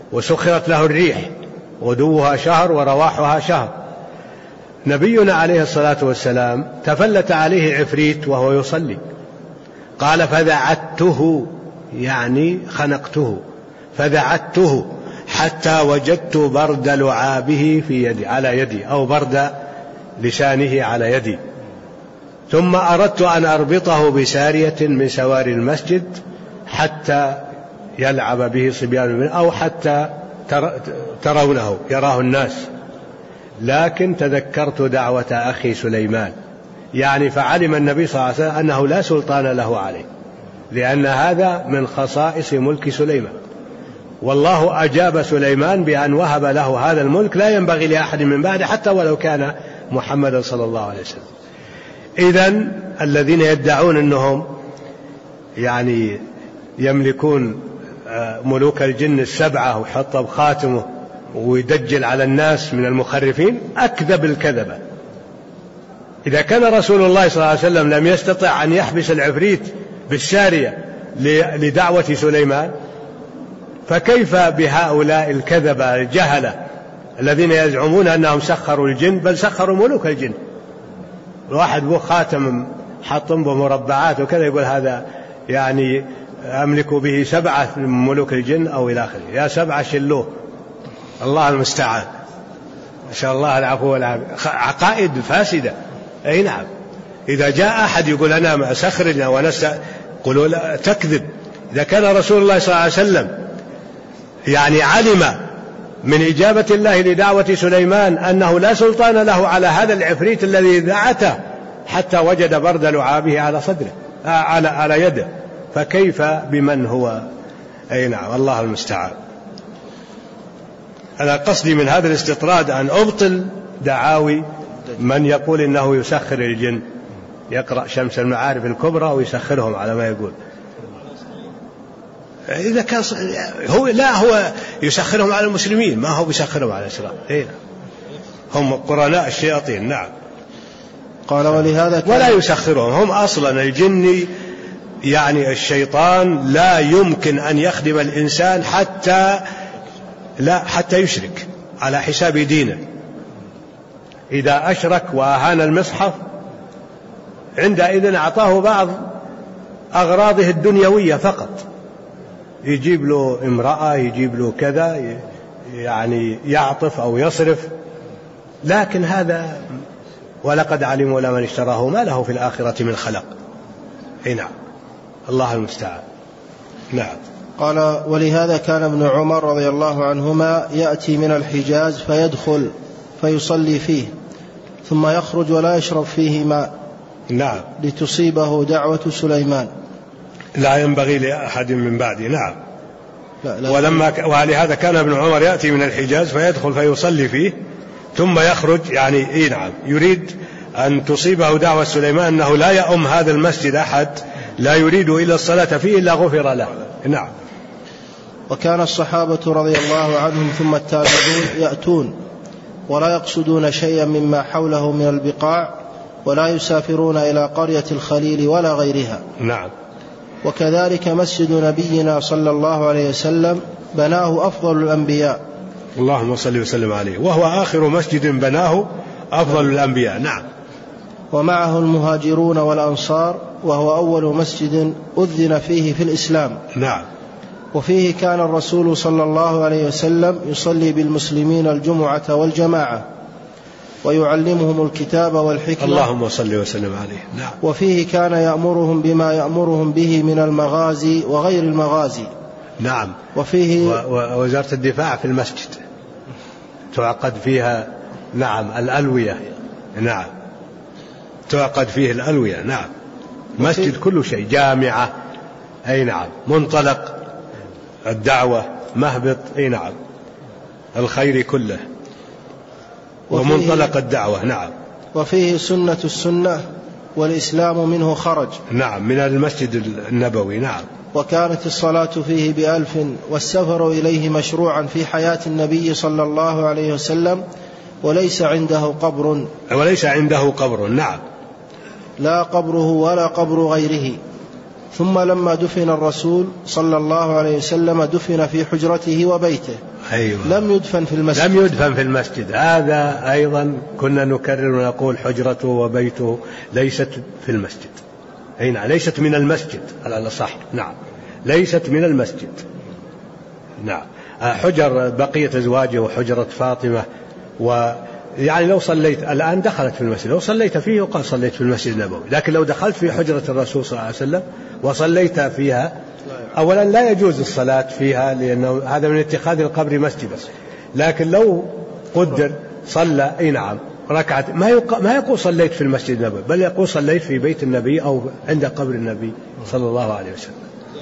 وسخرت له الريح، غدوها شهر ورواحها شهر. نبينا عليه الصلاة والسلام تفلت عليه عفريت وهو يصلي، قال فذعته، يعني خنقته، فذعته حتى وجدت برد لعابه في يدي، على يدي، أو برد لسانه على يدي، ثم أردت أن أربطه بسارية من سواري المسجد حتى يلعب به صبيان، أو حتى ترونه، يراه الناس، لكن تذكرت دعوة أخي سليمان، يعني فعلم النبي صلى الله عليه وسلم أنه لا سلطان له عليه، لأن هذا من خصائص ملك سليمان، والله أجاب سليمان بأن وهب له هذا الملك لا ينبغي لأحد من بعده، حتى ولو كان محمد صلى الله عليه وسلم. إذن الذين يدعون أنهم يعني يملكون ملوك الجن السبعة ويحطوا بخاتمه ويدجل على الناس من المخرفين أكذب الكذبة. إذا كان رسول الله صلى الله عليه وسلم لم يستطع أن يحبس العفريت بالسارية لدعوة سليمان، فكيف بهؤلاء الكذبة الجهلة الذين يزعمون أنهم سخروا الجن، بل سخروا ملوك الجن. الواحد بو خاتم حطم بمربعات وكذا يقول هذا يعني أملك به 7 من ملوك الجن أو إلى آخره. يا 7 شلوه، الله المستعان، إن شاء الله العفو والعافية. عقائد فاسدة. أي نعم، إذا جاء أحد يقول أنا أسخرنا قولوا لا، تكذب. إذا كان رسول الله صلى الله عليه وسلم يعني علم من إجابة الله لدعوة سليمان أنه لا سلطان له على هذا العفريت الذي دعته حتى وجد برد لعابه على صدره على يده، فكيف بمن هو؟ أي نعم، الله المستعان. أنا قصدي من هذا الاستطراد أن أبطل دعاوي من يقول إنه يسخر الجن، يقرأ شمس المعارف الكبرى ويسخرهم على ما يقول. إذا كان هو يسخرهم على المسلمين، ما هو يسخرهم على الإسلام. هم قرناء الشياطين. نعم. قال ولهذا ولا يسخرهم، هم أصلا الجن يعني الشيطان لا يمكن أن يخدم الإنسان حتى يشرك على حساب دينه. إذا أشرك وأهان المصحف عندئذ أعطاه بعض أغراضه الدنيوية فقط، يجيب له امرأة، يجيب له كذا، يعني يعطف أو يصرف، لكن هذا ولقد علموا لمن اشتراه ما له في الآخرة من خلق. نعم، الله المستعان. نعم. قال ولهذا كان ابن عمر رضي الله عنهما يأتي من الحجاز فيدخل فيصلي فيه ثم يخرج ولا يشرب فيه ماء. نعم. لتصيبه دعوة سليمان. لا ينبغي لأحد من بعده. نعم. ولهذا كان ابن عمر يأتي من الحجاز فيدخل فيصلي فيه ثم يخرج، يعني نعم، يريد أن تصيبه دعوة سليمان أنه لا يؤم هذا المسجد أحد لا يريد إلا الصلاة فيه إلا غفر له. نعم. وكان الصحابة رضي الله عنهم ثم التابعون يأتون ولا يقصدون شيئا مما حوله من البقاع، ولا يسافرون إلى قرية الخليل ولا غيرها. نعم. وكذلك مسجد نبينا صلى الله عليه وسلم بناه أفضل الأنبياء، اللهم صل وسلم عليه، وهو آخر مسجد بناه أفضل الأنبياء. نعم. ومعه المهاجرون والأنصار، وهو أول مسجد أذن فيه في الإسلام. نعم. وفيه كان الرسول صلى الله عليه وسلم يصلي بالمسلمين الجمعة والجماعة ويعلمهم الكتاب والحكمة، اللهم صل وسلم عليه. نعم. وفيه كان يأمرهم بما يأمرهم به من المغازي وغير المغازي. نعم. وفيه ووزارة الدفاع في المسجد تعقد فيها نعم الألوية. نعم، تعقد فيه الألوية. نعم. مسجد كل شيء، جامعة، أي نعم، منطلق الدعوة، مهبط، أي نعم، الخير كله ومنطلق الدعوة. نعم. وفيه سنة السنة والإسلام منه خرج. نعم، من المسجد النبوي. نعم. وكانت الصلاة فيه ب1000، والسفر إليه مشروعا في حياة النبي صلى الله عليه وسلم، وليس عنده قبر. نعم. لا قبره ولا قبر غيره. ثم لما دفن الرسول صلى الله عليه وسلم دفن في حجرته وبيته. أيوة. لم يدفن في المسجد. لم يدفن في المسجد. هذا أيضا كنا نكرر ونقول حجرته وبيته ليست في المسجد. هنا ليست من المسجد على الأصح. نعم ليست من المسجد. نعم حجر بقية أزواجه وحجرة فاطمة، ويعني لو صليت الآن دخلت في المسجد، لو صليت فيه وقال صليت في المسجد النبوي، لكن لو دخلت في حجرة الرسول صلى الله عليه وسلم وصليت فيها أولا لا يجوز الصلاة فيها لأنه هذا من اتخاذ القبر مسجدا، لكن لو قدر صلى أي نعم ركعت ما يقول صليت في المسجد النبوي، بل يقول صليت في بيت النبي أو عند قبر النبي صلى الله عليه وسلم.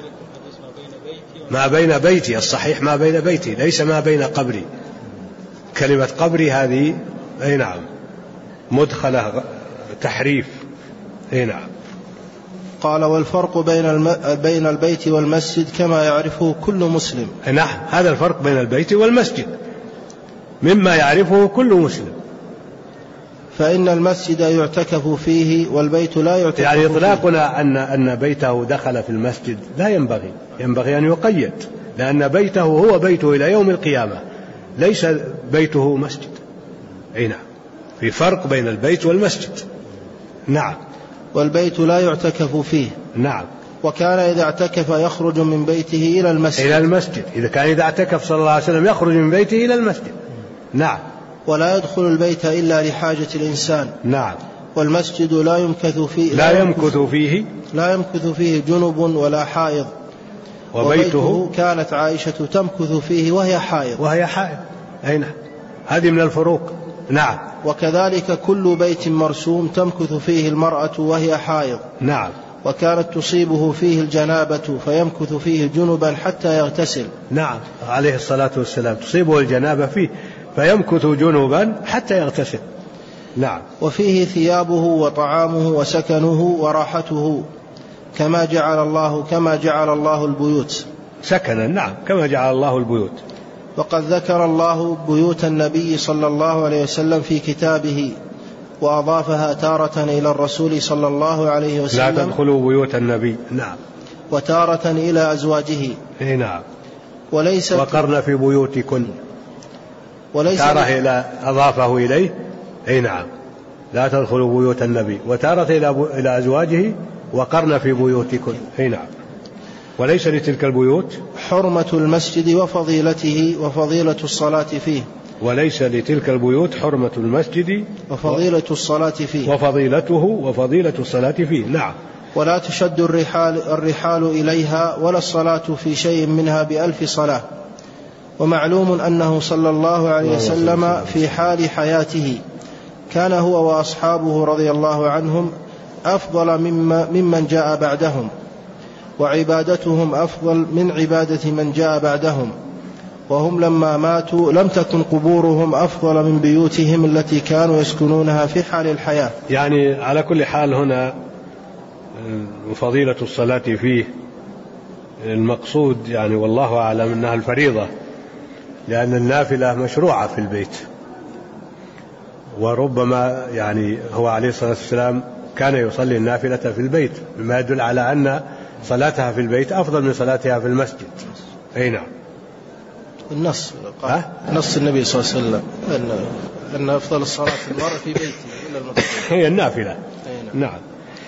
ما بين بيتي الصحيح ما بين بيتي ليس ما بين قبري. كلمة قبري هذه أي نعم مدخلة تحريف. أي نعم. قال والفرق بين البيت والمسجد كما يعرفه كل مسلم. نعم هذا الفرق بين البيت والمسجد مما يعرفه كل مسلم. فإن المسجد يعتكف فيه والبيت لا يعتكف يعني فيه. إطلاقنا أن بيته دخل في المسجد لا ينبغي أن يقيد، لأن بيته هو بيته إلى يوم القيامة، ليس بيته مسجد. أي نعم في فرق بين البيت والمسجد. نعم. والبيت لا يعتكف فيه. نعم. وكان إذا اعتكف يخرج من بيته إلى المسجد. إلى المسجد. إذا كان إذا اعتكف صلى الله عليه وسلم يخرج من بيته إلى المسجد. نعم. ولا يدخل البيت إلا لحاجة الإنسان. نعم. والمسجد لا يمكث فيه جنب ولا حائض. وبيته كانت عائشة تمكث فيه وهي حائض. أين هذه من الفروق. نعم. وكذلك كل بيت مرسوم تمكث فيه المرأة وهي حائض. نعم. وكانت تصيبه فيه الجنابة فيمكث فيه جنبا حتى يغتسل. نعم عليه الصلاة والسلام تصيبه الجنابة فيه فيمكث جنبا حتى يغتسل. نعم. وفيه ثيابه وطعامه وسكنه وراحته كما جعل الله البيوت سكنا. نعم كما جعل الله البيوت. وقد ذكر الله بيوت النبي صلى الله عليه وسلم في كتابه وأضافها تارة إلى الرسول صلى الله عليه وسلم لا تدخلوا بيوت النبي. نعم. وتارة إلى أزواجه. نعم. وقرن في بيوتكن. تارة إلى أضافه إليه. أي نعم لا تدخلوا بيوت النبي، وتارة إلى أزواجه وقرن في بيوتكن. أي نعم. وليس لتلك البيوت حرمة المسجد وفضيلته وفضيلة الصلاة فيه. وليس لتلك البيوت حرمة المسجد وفضيلة الصلاة فيه. وفضيلته وفضيلة الصلاة فيه. نعم. ولا تشد الرحال إليها ولا الصلاة في شيء منها ب1000 صلاة. ومعلوم أنه صلى الله عليه وسلم في حال حياته كان هو وأصحابه رضي الله عنهم أفضل ممن جاء بعدهم، وعبادتهم أفضل من عبادة من جاء بعدهم، وهم لما ماتوا لم تكن قبورهم أفضل من بيوتهم التي كانوا يسكنونها في حال الحياة. يعني على كل حال هنا فضيلة الصلاة فيه المقصود يعني والله أعلم أنها الفريضة، لأن النافلة مشروعة في البيت، وربما يعني هو عليه الصلاة والسلام كان يصلي النافلة في البيت، مما يدل على أن صلاتها في البيت أفضل من صلاتها في المسجد. أي نعم. النص النبي صلى الله عليه وسلم أن أفضل الصلاة المرء في بيته إلا المسجد هي النافلة. نعم.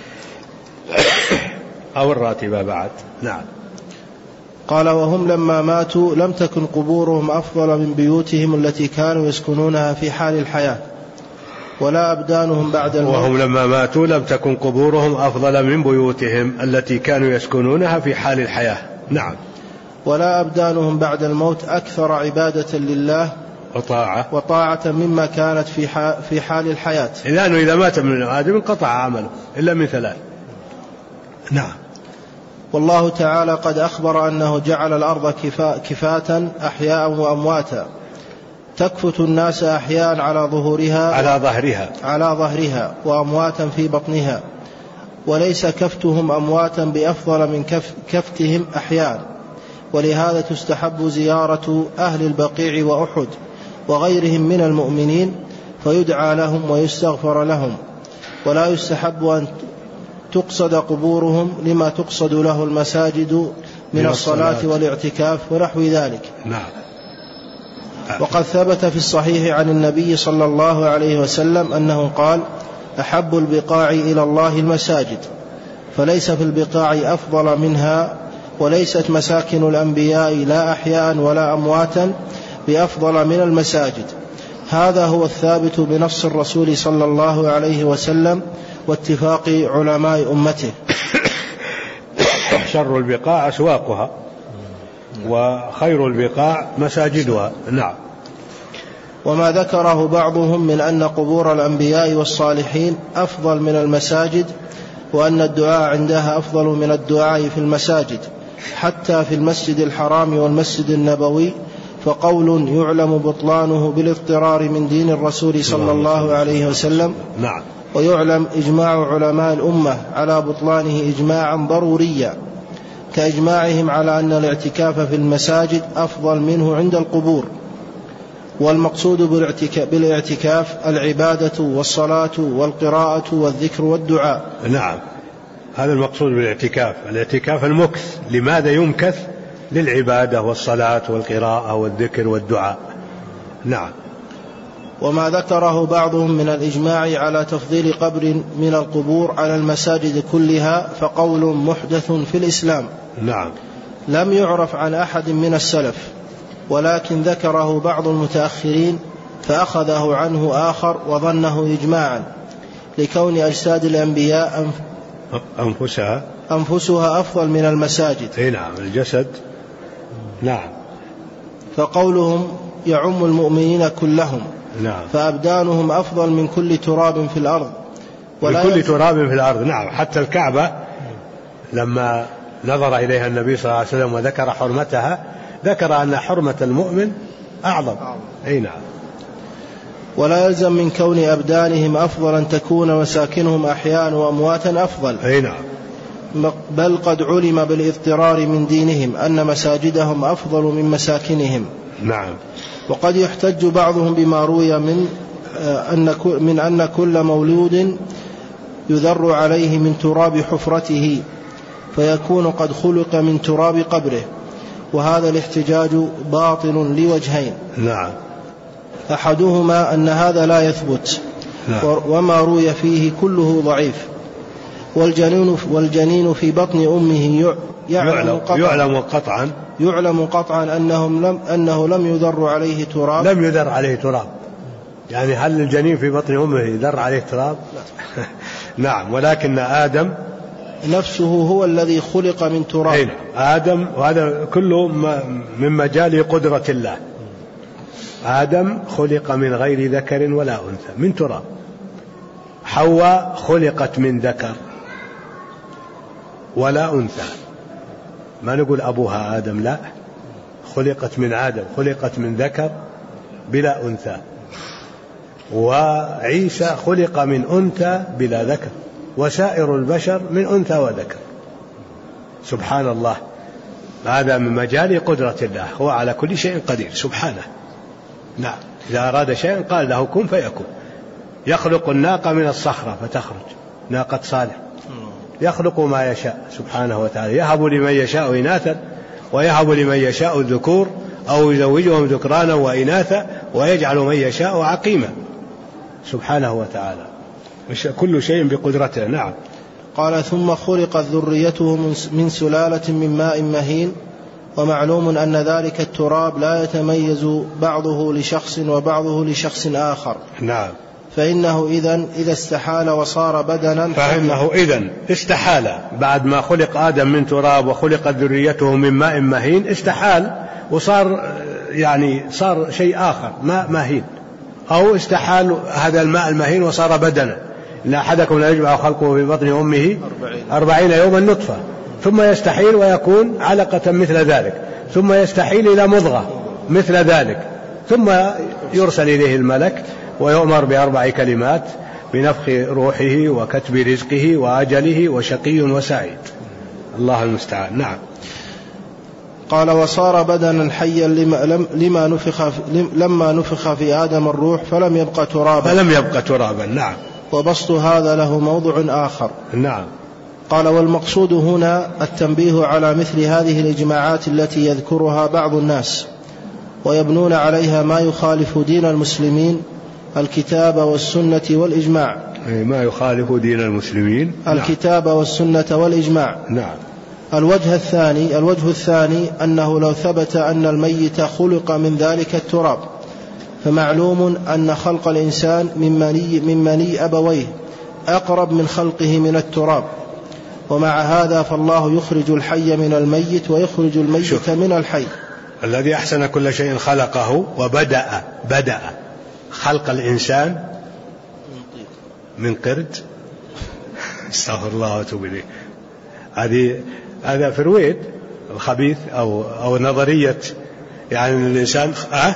أو الراتبة بعد. نعم. قال وهم لما ماتوا لم تكن قبورهم أفضل من بيوتهم التي كانوا يسكنونها في حال الحياة، ولا أبدانهم بعد الموت. وهم لما ماتوا لم تكن قبورهم أفضل من بيوتهم التي كانوا يسكنونها في حال الحياة. نعم. ولا أبدانهم بعد الموت أكثر عبادة لله وطاعة مما كانت في حال الحياة، لأنه إذا مات من آدم انقطع عمله إلا من 3. نعم. والله تعالى قد أخبر أنه جعل الأرض كفاة أحياء وأمواتا تكفت الناس أحياء على ظهرها وأمواتا في بطنها، وليس كفتهم أمواتا بأفضل من كفتهم أحياء. ولهذا تستحب زيارة أهل البقيع وأحد وغيرهم من المؤمنين فيدعى لهم ويستغفر لهم، ولا يستحب أن تقصد قبورهم لما تقصد له المساجد من الصلاة والاعتكاف ونحو ذلك. نعم. وقد ثبت في الصحيح عن النبي صلى الله عليه وسلم أنه قال: أحب البقاع إلى الله المساجد، فليس في البقاع أفضل منها، وليست مساكن الأنبياء لا أحياء ولا أمواتا بأفضل من المساجد. هذا هو الثابت بنص الرسول صلى الله عليه وسلم واتفاق علماء أمته. شر البقاع أسواقها، وخير البقاع مساجدها. نعم. وما ذكره بعضهم من أن قبور الأنبياء والصالحين أفضل من المساجد، وأن الدعاء عندها أفضل من الدعاء في المساجد، حتى في المسجد الحرام والمسجد النبوي، فقول يعلم بطلانه بالاضطرار من دين الرسول صلى الله عليه وسلم. نعم. ويعلم إجماع علماء الأمة على بطلانه إجماعا ضروريا، كإجماعهم على أن الاعتكاف في المساجد أفضل منه عند القبور. والمقصود بالاعتكاف العبادة والصلاة والقراءة والذكر والدعاء. نعم، هذا المقصود بالاعتكاف، الاعتكاف المكث. لماذا يمكث؟ للعبادة والصلاة والقراءة والذكر والدعاء. نعم. وما ذكره بعضهم من الإجماع على تفضيل قبر من القبور على المساجد كلها فقول محدث في الإسلام. نعم. لم يعرف عن أحد من السلف، ولكن ذكره بعض المتأخرين فأخذه عنه آخر وظنه إجماعا، لكون أجساد الأنبياء أنفسها أفضل من المساجد. نعم، الجسد. نعم. فقولهم يعم المؤمنين كلهم. نعم. فأبدانهم أفضل من كل تراب في الأرض. من كل تراب في الأرض. نعم. حتى الكعبة لما نظر إليها النبي صلى الله عليه وسلم وذكر حرمتها، ذكر أن حرمة المؤمن أعظم. أي نعم. ولا يلزم من كون أبدانهم أفضل أن تكون مساكنهم أحياء وأمواتا أفضل. أي نعم. بل قد علم بالاضطرار من دينهم أن مساجدهم أفضل من مساكنهم. نعم. وقد يحتج بعضهم بما روي من أن كل مولود يذر عليه من تراب حفرته فيكون قد خلق من تراب قبره، وهذا الاحتجاج باطل لوجهين. نعم. أحدهما أن هذا لا يثبت. نعم. وما روي فيه كله ضعيف. والجنين في بطن أمه يعلم قطعا أنه لم يذر عليه تراب. لم يذر عليه تراب. يعني هل الجنين في بطن أمه يذر عليه تراب؟ نعم. ولكن آدم نفسه هو الذي خلق من تراب. آدم، وهذا كله من مجال قدرة الله. آدم خلق من غير ذكر ولا أنثى، من تراب. حواء خلقت من ذكر ولا أنثى، ما نقول أبوها آدم، لا، خلقت من آدم، خلقت من ذكر بلا أنثى. وعيسى خلق من أنثى بلا ذكر، وسائر البشر من أنثى وذكر. سبحان الله، هذا من مجال قدرة الله، هو على كل شيء قدير سبحانه. نعم. إذا أراد شيئا قال له كن فيكون. يخلق الناقة من الصخرة فتخرج ناقة صالح، يخلق ما يشاء سبحانه وتعالى، يهب لمن يشاء إناثا ويهب لمن يشاء الذكور أو يزوجهم ذكرانا وإناثا ويجعل من يشاء عقيما سبحانه وتعالى، كل شيء بقدرته. نعم. قال ثم خلقت ذريته من سلالة من ماء مهين، ومعلوم أن ذلك التراب لا يتميز بعضه لشخص وبعضه لشخص آخر. نعم. فإنه إذا استحال وصار بدنا، فإنه إذن استحال بعد ما خلق آدم من تراب وخلقت ذريته من ماء مهين، استحال وصار يعني صار شيء آخر، ماء مهين، أو استحال هذا الماء المهين وصار بدنا. إن أحدكم لا يجمع خلقه في بطن أمه 40 يوما نطفة، ثم يستحيل ويكون علقة مثل ذلك، ثم يستحيل إلى مضغة مثل ذلك، ثم يرسل إليه الملك ويؤمر ب4 كلمات: بنفخ روحه وكتب رزقه وأجله وشقي وسعيد. الله المستعان. نعم. قال وصار بدنا حيا لما نفخ في آدم الروح فلم يبقى ترابا. نعم. وبسط هذا له موضع آخر. نعم. قال والمقصود هنا التنبيه على مثل هذه الإجماعات التي يذكرها بعض الناس، ويبنون عليها ما يخالف دين المسلمين الكتاب والسنة والإجماع. ما يخالف دين المسلمين الكتاب والسنة والإجماع. نعم. الوجه الثاني أنه لو ثبت أن الميت خلق من ذلك التراب فمعلوم أن خلق الإنسان من مني أبويه أقرب من خلقه من التراب، ومع هذا فالله يخرج الحي من الميت ويخرج الميت من الحي. الذي أحسن كل شيء خلقه وبدأ خلق الإنسان من قرد. استغفر الله واتوب إليه. هذا فرويد الخبيث أو نظرية يعني الإنسان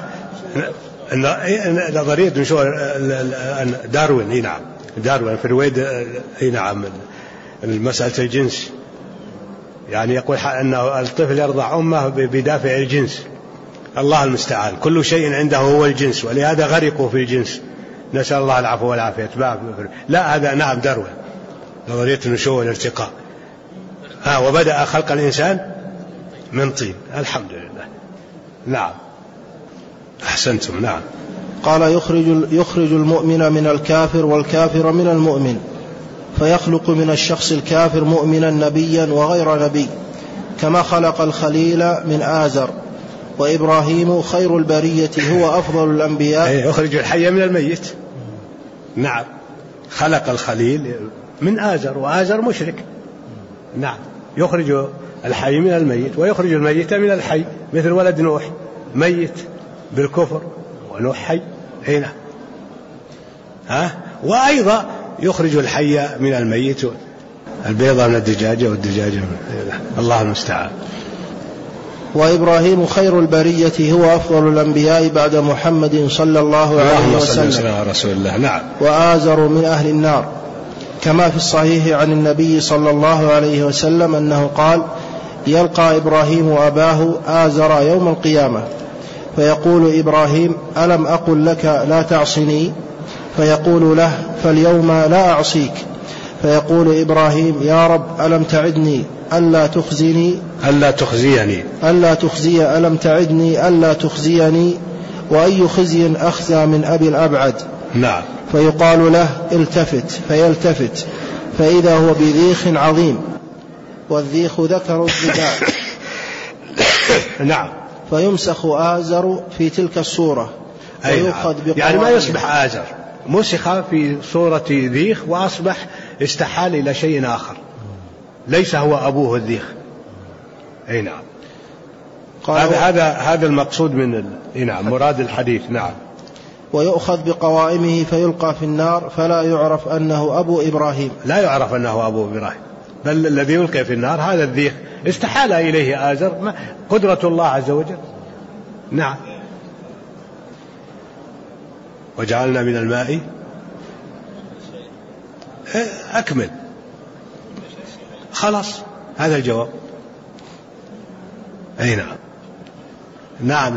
نظرية داروين. نعم داروين فرويد. نعم مسألة الجنس، يعني يقول أن الطفل يرضع أمه بدافع الجنس. الله المستعان، كل شيء عنده هو الجنس، ولهذا غرقوا في الجنس، نسأل الله العفو والعافية. لا هذا نعم داروين نظرية النشوء والارتقاء. وبدأ خلق الإنسان من طين. الحمد لله. نعم أحسنتم. نعم. قال يخرج المؤمن من الكافر والكافر من المؤمن، فيخلق من الشخص الكافر مؤمنا نبيا وغير نبي، كما خلق الخليل من آزر، وإبراهيم خير البرية هو أفضل الأنبياء. يخرج الحي من الميت. نعم خلق الخليل من آزر، وآزر مشرك. نعم يخرج الحي من الميت ويخرج الميت من الحي، مثل ولد نوح ميت بالكفر ونوح حي. هنا وأيضا يخرج الحي من الميت، البيضة من الدجاجة والدجاجة من الله المستعان. وإبراهيم خير البرية هو أفضل الأنبياء بعد محمد صلى الله عليه وسلم على رسول الله. نعم. وآزر من أهل النار، كما في الصحيح عن النبي صلى الله عليه وسلم أنه قال: يلقى إبراهيم أباه آزر يوم القيامة فيقول إبراهيم: ألم أقل لك لا تعصني؟ فيقول له: فاليوم لا أعصيك. فيقول إبراهيم: يا رب ألم تعدني ألا تخزيني ألم تعدني ألا تخزيني، وأي خزي أخزى من أبي الأبعد. نعم. فيقال له: التفت، فيلتفت فإذا هو بذيخ عظيم، والذيخ ذكر الذباء. نعم. فيمسخ آزر في تلك الصورة ويؤخذ يعني ما يصبح آزر، مسخ في صورة ذيخ وأصبح استحال إلى شيء آخر ليس هو أبوه الذيخ. نعم. هذا المقصود من نعم مراد الحديث. نعم. ويؤخذ بقوائمه فيلقى في النار فلا يعرف أنه أبو إبراهيم. لا يعرف أنه أبو إبراهيم، بل الذي يلقى في النار هذا الذيخ استحال إليه آزر، قدرة الله عز وجل. نعم. وجعلنا من الماء أكمل. خلاص هذا الجواب. نعم. نعم.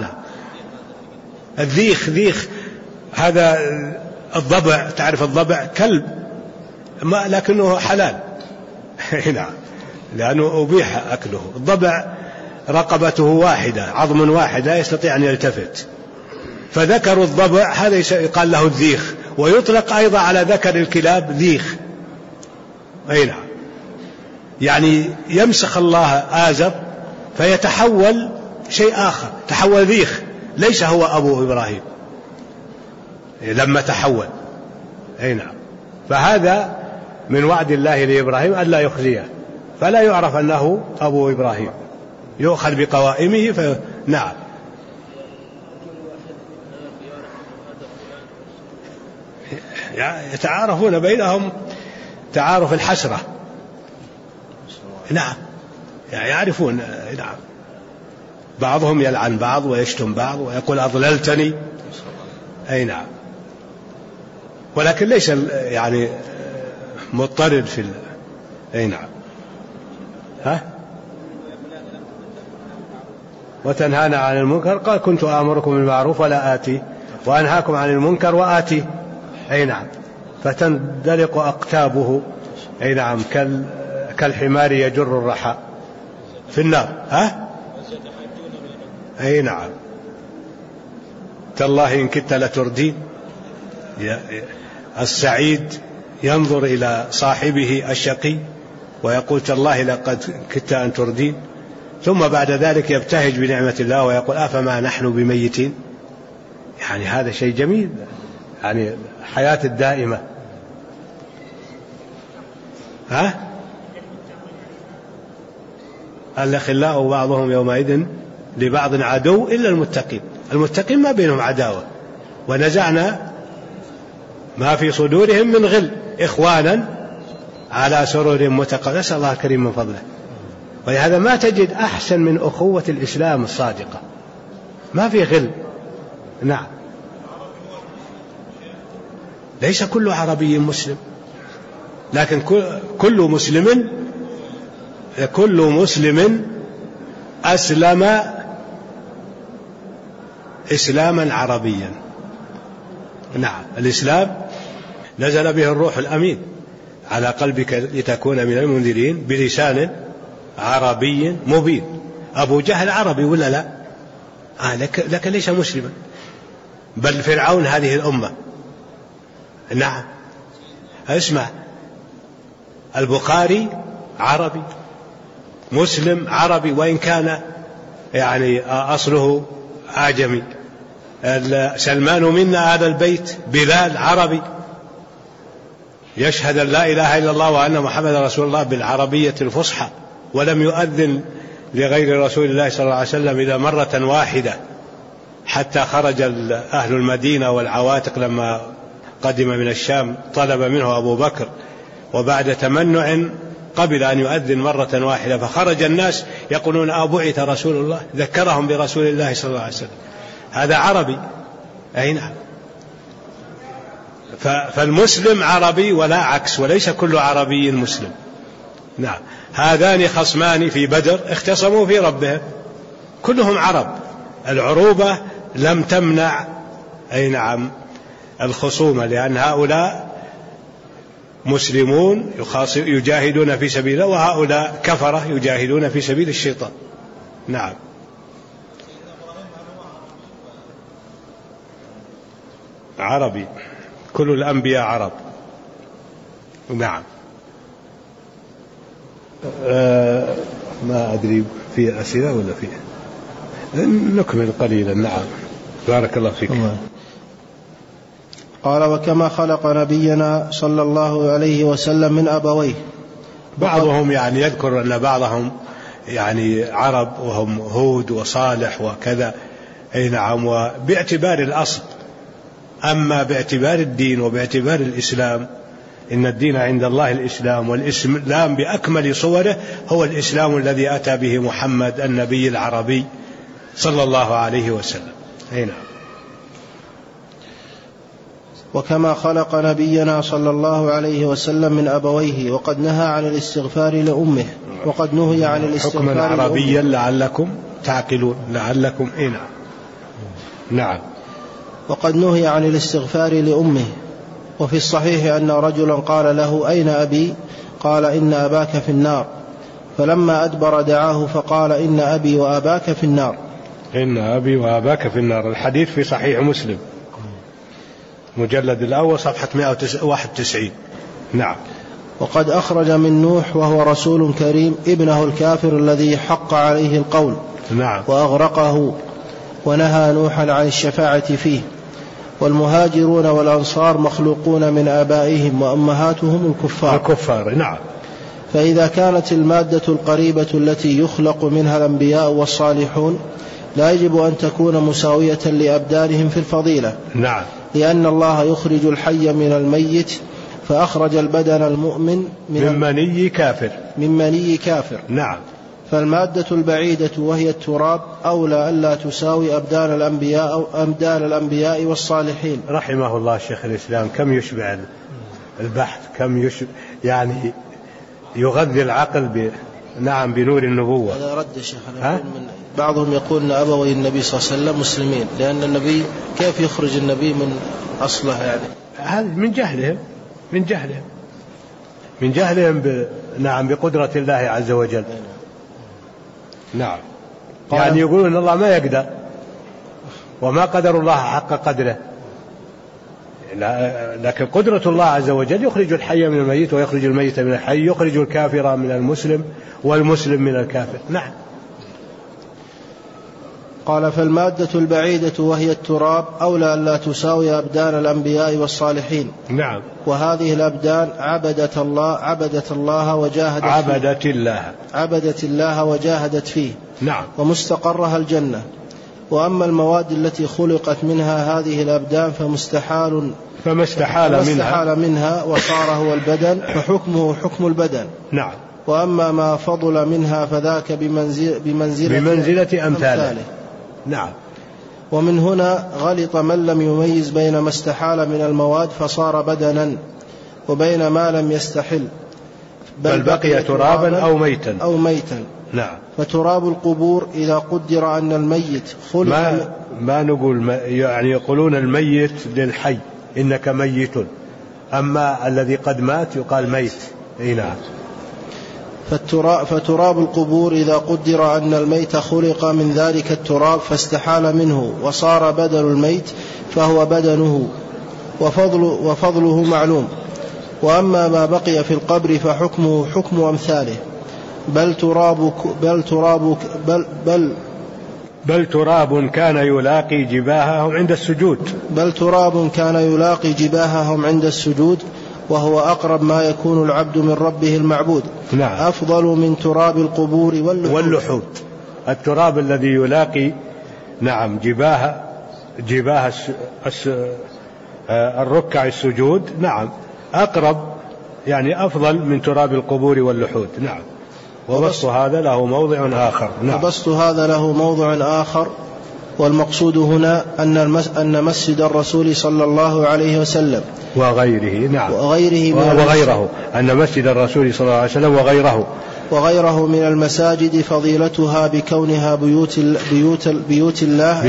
الذيخ هذا الضبع، تعرف الضبع كلب لكنه حلال. نعم لأنه أبيح أكله. الضبع رقبته واحدة، عظم واحد، لا يستطيع أن يلتفت، فذكر الضبع هذا يقال له الذيخ، ويطلق أيضا على ذكر الكلاب ذيخ. نعم. يعني يمسخ الله آزر فيتحول شيء آخر، تحول ذيخ، ليس هو أبو إبراهيم لما تحول. نعم. فهذا من وعد الله لإبراهيم ألا يخزيه، فلا يعرف أنه أبو إبراهيم، يؤخذ بقوائمه. نعم. يتعارفون بينهم تعارف الحسرة. نعم. يعرفون. نعم. بعضهم يلعن بعض ويشتم بعض ويقول أضللتني. نعم. ولكن ليس يعني مضطرد في نعم. وتنهانا عن المنكر، قال: كنت آمركم بالمعروف ولا آتي، وأنهاكم عن المنكر وآتي. نعم. فتندلق أقتابه. نعم. كالحمار يجر الرحى في النار. نعم. تالله إن كدت لتردين. السعيد ينظر إلى صاحبه الشقي ويقول تالله لقد كدت أن تردين، ثم بعد ذلك يبتهج بنعمة الله ويقول أفما نحن بميتين. يعني هذا شيء جميل، يعني حياة الدائمة. الأخلاء بعضهم يومئذ لبعض عدو إلا المتقين. المتقين ما بينهم عداوة، ونزعنا ما في صدورهم من غل إخوانا على سرر متقابلين. نسأل الله الكريم من فضله. ولهذا ما تجد أحسن من أخوة الإسلام الصادقة، ما في غل. نعم، ليس كل عربي مسلم، لكن كل مسلم أسلم إسلاما عربيا. نعم، الإسلام نزل به الروح الأمين على قلبك لتكون من المنذرين بلسان عربي مبين. أبو جهل عربي ولا لا؟ لكن ليس مسلما، بل فرعون هذه الأمة. نعم، اسمع، البخاري عربي، مسلم عربي وإن كان يعني أصله أعجمي. سلمان منا هذا البيت، بلال عربي يشهد أن لا إله إلا الله وأن محمد رسول الله بالعربية الفصحى، ولم يؤذن لغير رسول الله صلى الله عليه وسلم إلا مرة واحدة، حتى خرج أهل المدينة والعواتق لما قدم من الشام طلب منه أبو بكر، وبعد تمنع قبل أن يؤذن مرة واحدة، فخرج الناس يقولون أبعث رسول الله، ذكرهم برسول الله صلى الله عليه وسلم. هذا عربي. أي نعم، فالمسلم عربي ولا عكس، وليس كل عربي مسلم. نعم، هذان خصمان في بدر اختصموا في ربهم، كلهم عرب. العروبة لم تمنع أي نعم الخصومة، لأن هؤلاء مسلمون يجاهدون في سبيل الله، وهؤلاء كفرة يجاهدون في سبيل الشيطان. نعم، عربي، كل الأنبياء عرب. نعم. ما أدري في أسئلة ولا في نكمل قليلا. نعم، بارك الله فيك. قال وكما خلق نبينا صلى الله عليه وسلم من أبويه. بعضهم يعني يذكر أن بعضهم يعني عرب وهم هود وصالح وكذا. أي نعم، وباعتبار الأصل. أما باعتبار الدين وباعتبار الإسلام، إن الدين عند الله الإسلام، والإسلام بأكمل صوره هو الإسلام الذي أتى به محمد النبي العربي صلى الله عليه وسلم. أي نعم. وكما خلق نبينا صلى الله عليه وسلم من أبويه، وقد نهى عن الاستغفار لأمه، وقد نهي عن الاستغفار حكما عربيا لعلكم تعقلون. لعلكم. إيه نعم. نعم. وقد نهي عن الاستغفار لأمه. وفي الصحيح أن رجلا قال له أين أبي؟ قال إن أباك في النار. فلما أدبر دعاه فقال إن أبي وأباك في النار. إن أبي وأباك في النار. الحديث في صحيح مسلم مجلد الأول صفحة 191. نعم. وقد أخرج من نوح وهو رسول كريم ابنه الكافر الذي حق عليه القول. نعم. وأغرقه، ونهى نوحا عن الشفاعة فيه. والمهاجرون والأنصار مخلوقون من آبائهم وأمهاتهم الكفار. نعم. فإذا كانت المادة القريبة التي يخلق منها الأنبياء والصالحون لا يجب أن تكون مساوية لأبدانهم في الفضيلة. نعم. لأن الله يخرج الحي من الميت، فأخرج البدن المؤمن من مني كافر. نعم. فالمادة البعيدة وهي التراب أولى ألا تساوي أبدان الأنبياء والصالحين. رحمه الله شيخ الإسلام. كم يشبع البحث، كم يشبع يعني يغذي العقل نعم بنور النبوة. هذا رد الشيخ. بعضهم يقول أن أبوي النبي صلى الله عليه وسلم مسلمين، لأن النبي كيف يخرج النبي من أصله؟ يعني هذا من جهلهم نعم بقدرة الله عز وجل. نعم. يعني يقولون الله ما يقدر. وما قدر الله حق قدره، لكن قدرة الله عز وجل يخرج الحي من الميت ويخرج الميت من الحي، يخرج الكافر من المسلم والمسلم من الكافر. نعم. قال: فالمادة البعيدة وهي التراب أولى أن لا تساوي أبدان الأنبياء والصالحين. نعم. وهذه الأبدان عبدت الله وجاهدت فيه. نعم. ومستقرها الجنة. وأما المواد التي خلقت منها هذه الأبدان فما استحال منها وصار هو البدن فحكمه حكم البدن. نعم. وأما ما فضل منها فذاك بمنزلة أمثاله. نعم. ومن هنا غلط من لم يميز بين ما استحال من المواد فصار بدنا وبين ما لم يستحل بل بقي ترابا أو ميتا. نعم. فتراب القبور إذا قدر أن الميت خلق ما نقول يعني يقولون الميت للحي إنك ميت، أما الذي قد مات يقال ميت. نعم. فتراب القبور إذا قدر أن الميت خلق من ذلك التراب فاستحال منه وصار بدل الميت فهو بدنه وفضله معلوم. وأما ما بقي في القبر فحكمه حكم أمثاله بل تراب كان يلاقي جباههم عند السجود وهو أقرب ما يكون العبد من ربه المعبود. نعم. أفضل من تراب القبور واللحود. التراب الذي يلاقي نعم جباه الركع السجود نعم أقرب يعني أفضل من تراب القبور واللحود. نعم. وبسط هذا له موضع آخر. نعم. وبسط هذا له موضع آخر. والمقصود هنا أن مسجد الرسول صلى الله عليه وسلم وغيره. نعم. وغيره أن مسجد الرسول صلى الله عليه وسلم وغيره من المساجد فضيلتها بكونها بيوت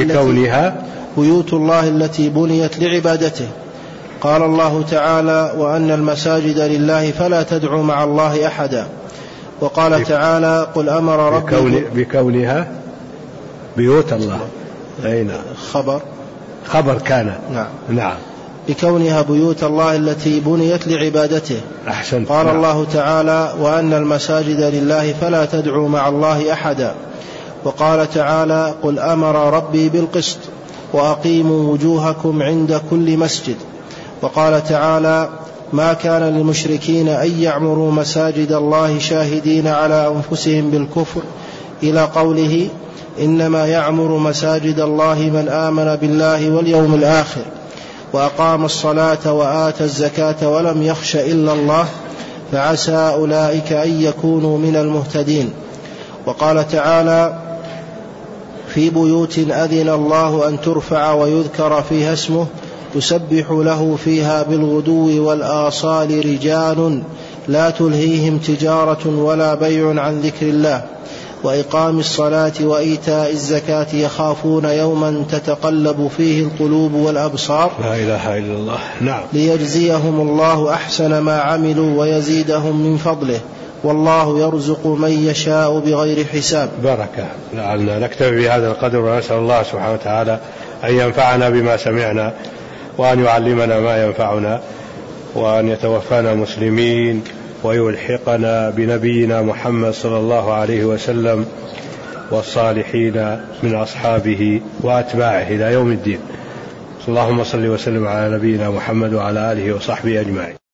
الله التي بنيت لعبادته. قال الله تعالى: وأن المساجد لله فلا تدعوا مع الله أحدا. وقال تعالى: قل أمر ربي بكونها بيوت الله. أين خبر كان. نعم. بكونها بيوت الله التي بنيت لعبادته. أحسنت. قال الله تعالى: وأن المساجد لله فلا تدعوا مع الله أحدا. وقال تعالى: قل أمر ربي بالقسط وأقيموا وجوهكم عند كل مسجد. وقال تعالى: ما كان للمشركين أن يعمروا مساجد الله شاهدين على أنفسهم بالكفر إلى قوله: إنما يعمر مساجد الله من آمن بالله واليوم الآخر وأقام الصلاة وآتى الزكاة ولم يخش إلا الله فعسى أولئك أن يكونوا من المهتدين. وقال تعالى: في بيوت أذن الله أن ترفع ويذكر فيها اسمه يسبح له فيها بالغدو والآصال رجال لا تلهيهم تجارة ولا بيع عن ذكر الله وإقام الصلاة وإيتاء الزكاة يخافون يوما تتقلب فيه القلوب والأبصار. لا إله إلا الله. نعم. ليجزيهم الله أحسن ما عملوا ويزيدهم من فضله والله يرزق من يشاء بغير حساب. بركة. لعلنا نكتفي بهذا القدر ونسأل الله سبحانه وتعالى أن ينفعنا بما سمعنا وأن يعلمنا ما ينفعنا وأن يتوفانا مسلمين ويلحقنا بنبينا محمد صلى الله عليه وسلم والصالحين من أصحابه وأتباعه إلى يوم الدين. اللهم صل وسلم على نبينا محمد وعلى آله وصحبه أجمعين.